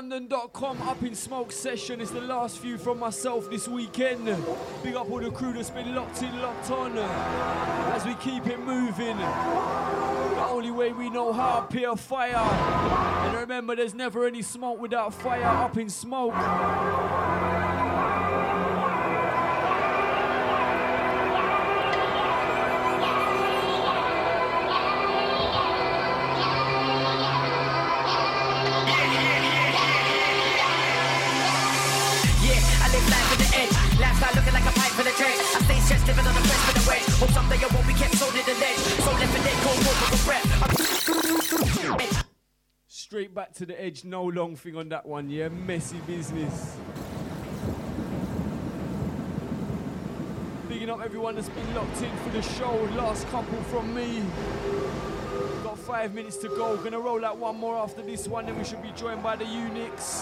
CoolLondon.com up in smoke session is the last few from myself this weekend. Big up all the crew that's been locked in, locked on as we keep it moving. The only way we know how, pure fire. And remember, there's never any smoke without fire. Up in smoke. Lifestyle looking like a pipe for the trade. I stay stressed, living on the press for the way. Hope someday I won't be kept sold in the ledge. So left for dead, go for breath. Straight back to the edge, no long thing on that one, yeah? Messy business. Bigging up everyone that's been locked in for the show. Last couple from me. Got 5 minutes to go. Gonna roll out one more after this one, then we should be joined by the Unix.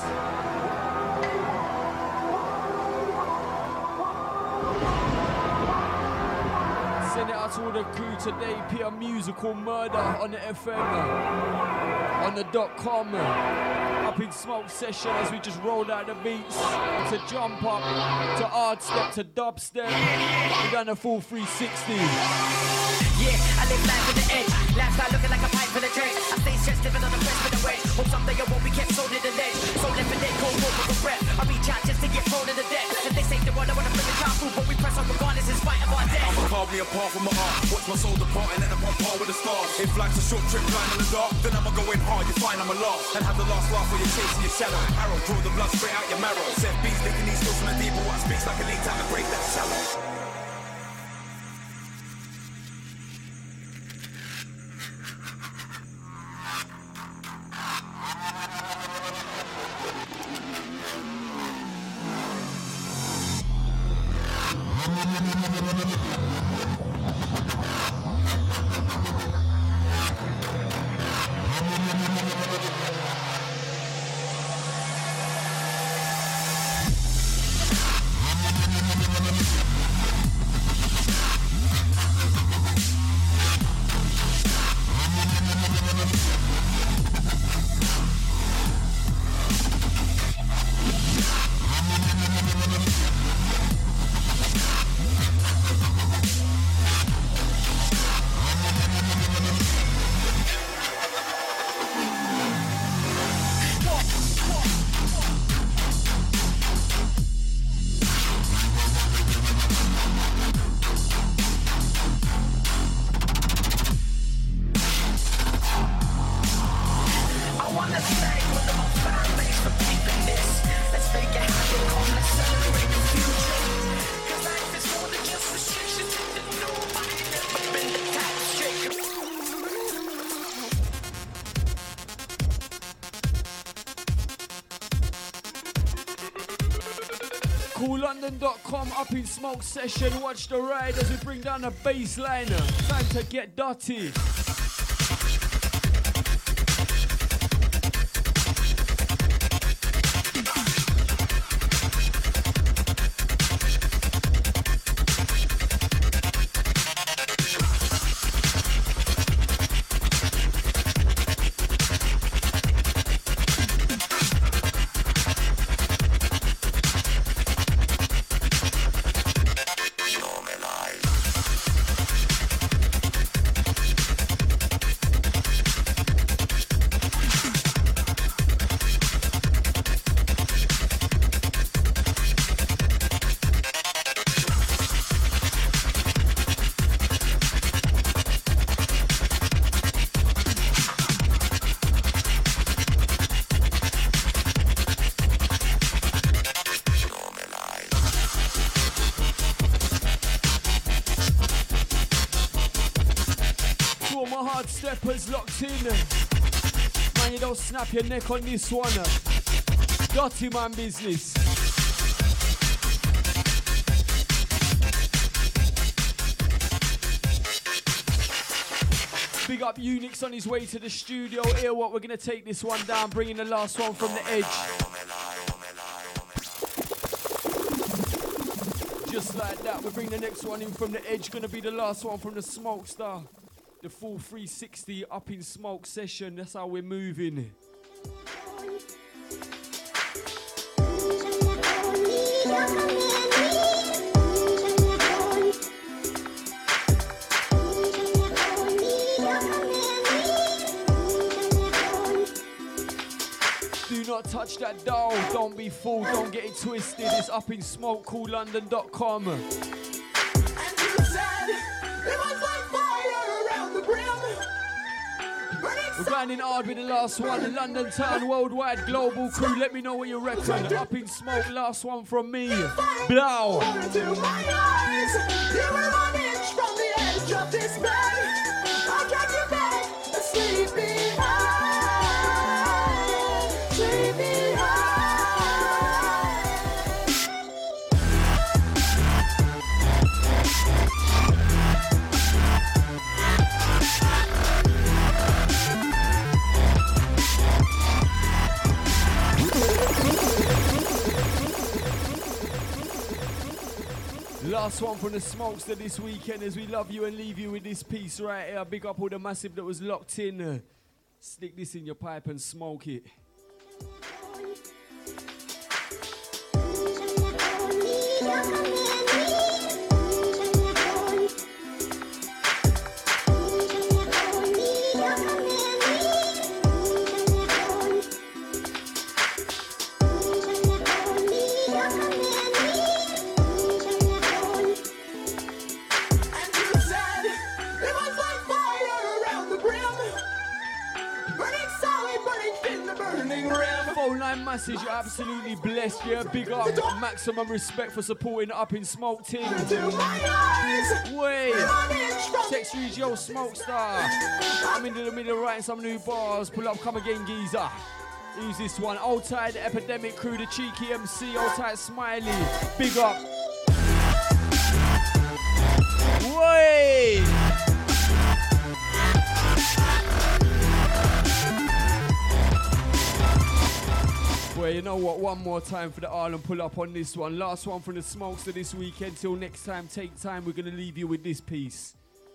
Send it out to all the crew today. Pure musical murder on the FM, on the .com, up in smoke session as we just rolled out the beats. To jump up, to hard step, to dubstep. We done a full 360. Yeah, I live life with the edge. Lifestyle looking like a pipe for the trade. I stay stressed, living on the press for the way. Hope someday I won't be kept sold in the ledge. So left for dead, go for breath. I reach out just to get thrown in the deck. And they say the world, I wanna bring the crowd through, but we press on regardless in spite of our death. I'ma carve me apart from my heart. Watch my soul depart and end up on par with the stars. If life's a short trip blind in the dark, then I'ma go in hard. You find I'm a lost and have the last laugh while you're chasing your shadow. Arrow, draw the blood straight out your marrow. Set beats, licking these skills from the deep, but what speaks like a lead time to break that shallow. CoolLondon.com up in smoke session. Watch the ride as we bring down the bass line. Time to get dirty. Steppers locked in. Man, you don't snap your neck on this one. Dirty man business. Big up Unix on his way to the studio. Here what, we're gonna take this one down, bringing the last one from the edge. Just like that, we bring the next one in from the edge. Gonna be the last one from the Smoke Star. The full 360 up in smoke session. That's how we're moving. Do not touch that dial, don't be fooled, don't get it twisted. It's up in smokecoolondon.com. We're going in hard with the last one, the London Town Worldwide Global Crew. Let me know what you reckon. Up in smoke, last one from me. Blow. Last one from the Smokester this weekend as we love you and leave you with this piece right here. Big up all the massive that was locked in. Stick this in your pipe and smoke it. Massive, you're absolutely blessed, yeah. Big up, maximum respect for supporting Up in Smoke team. Wait, text reads yo Smokestar. I'm into the middle writing some new bars. Pull up, come again, geezer. Use this one. Old tight, the Epidemic Crew, the Cheeky MC, old tight Smiley. Big up. Wait. Well, you know what? One more time for the Ireland pull up on this one. Last one from the Smokester this weekend. Till next time, take time. We're going to leave you with this piece.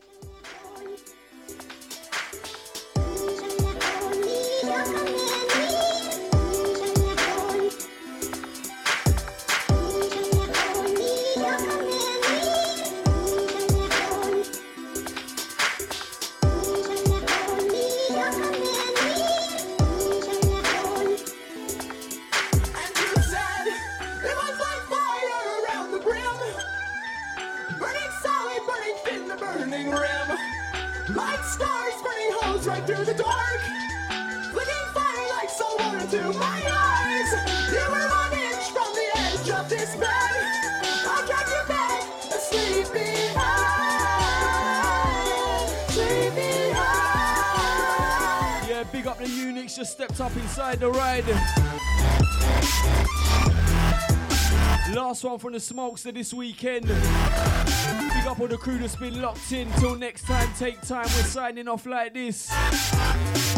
Just stepped up inside the ride. Last one from the Smokester this weekend. Big up all the crew that's been locked in. Till next time, take time. We're signing off like this.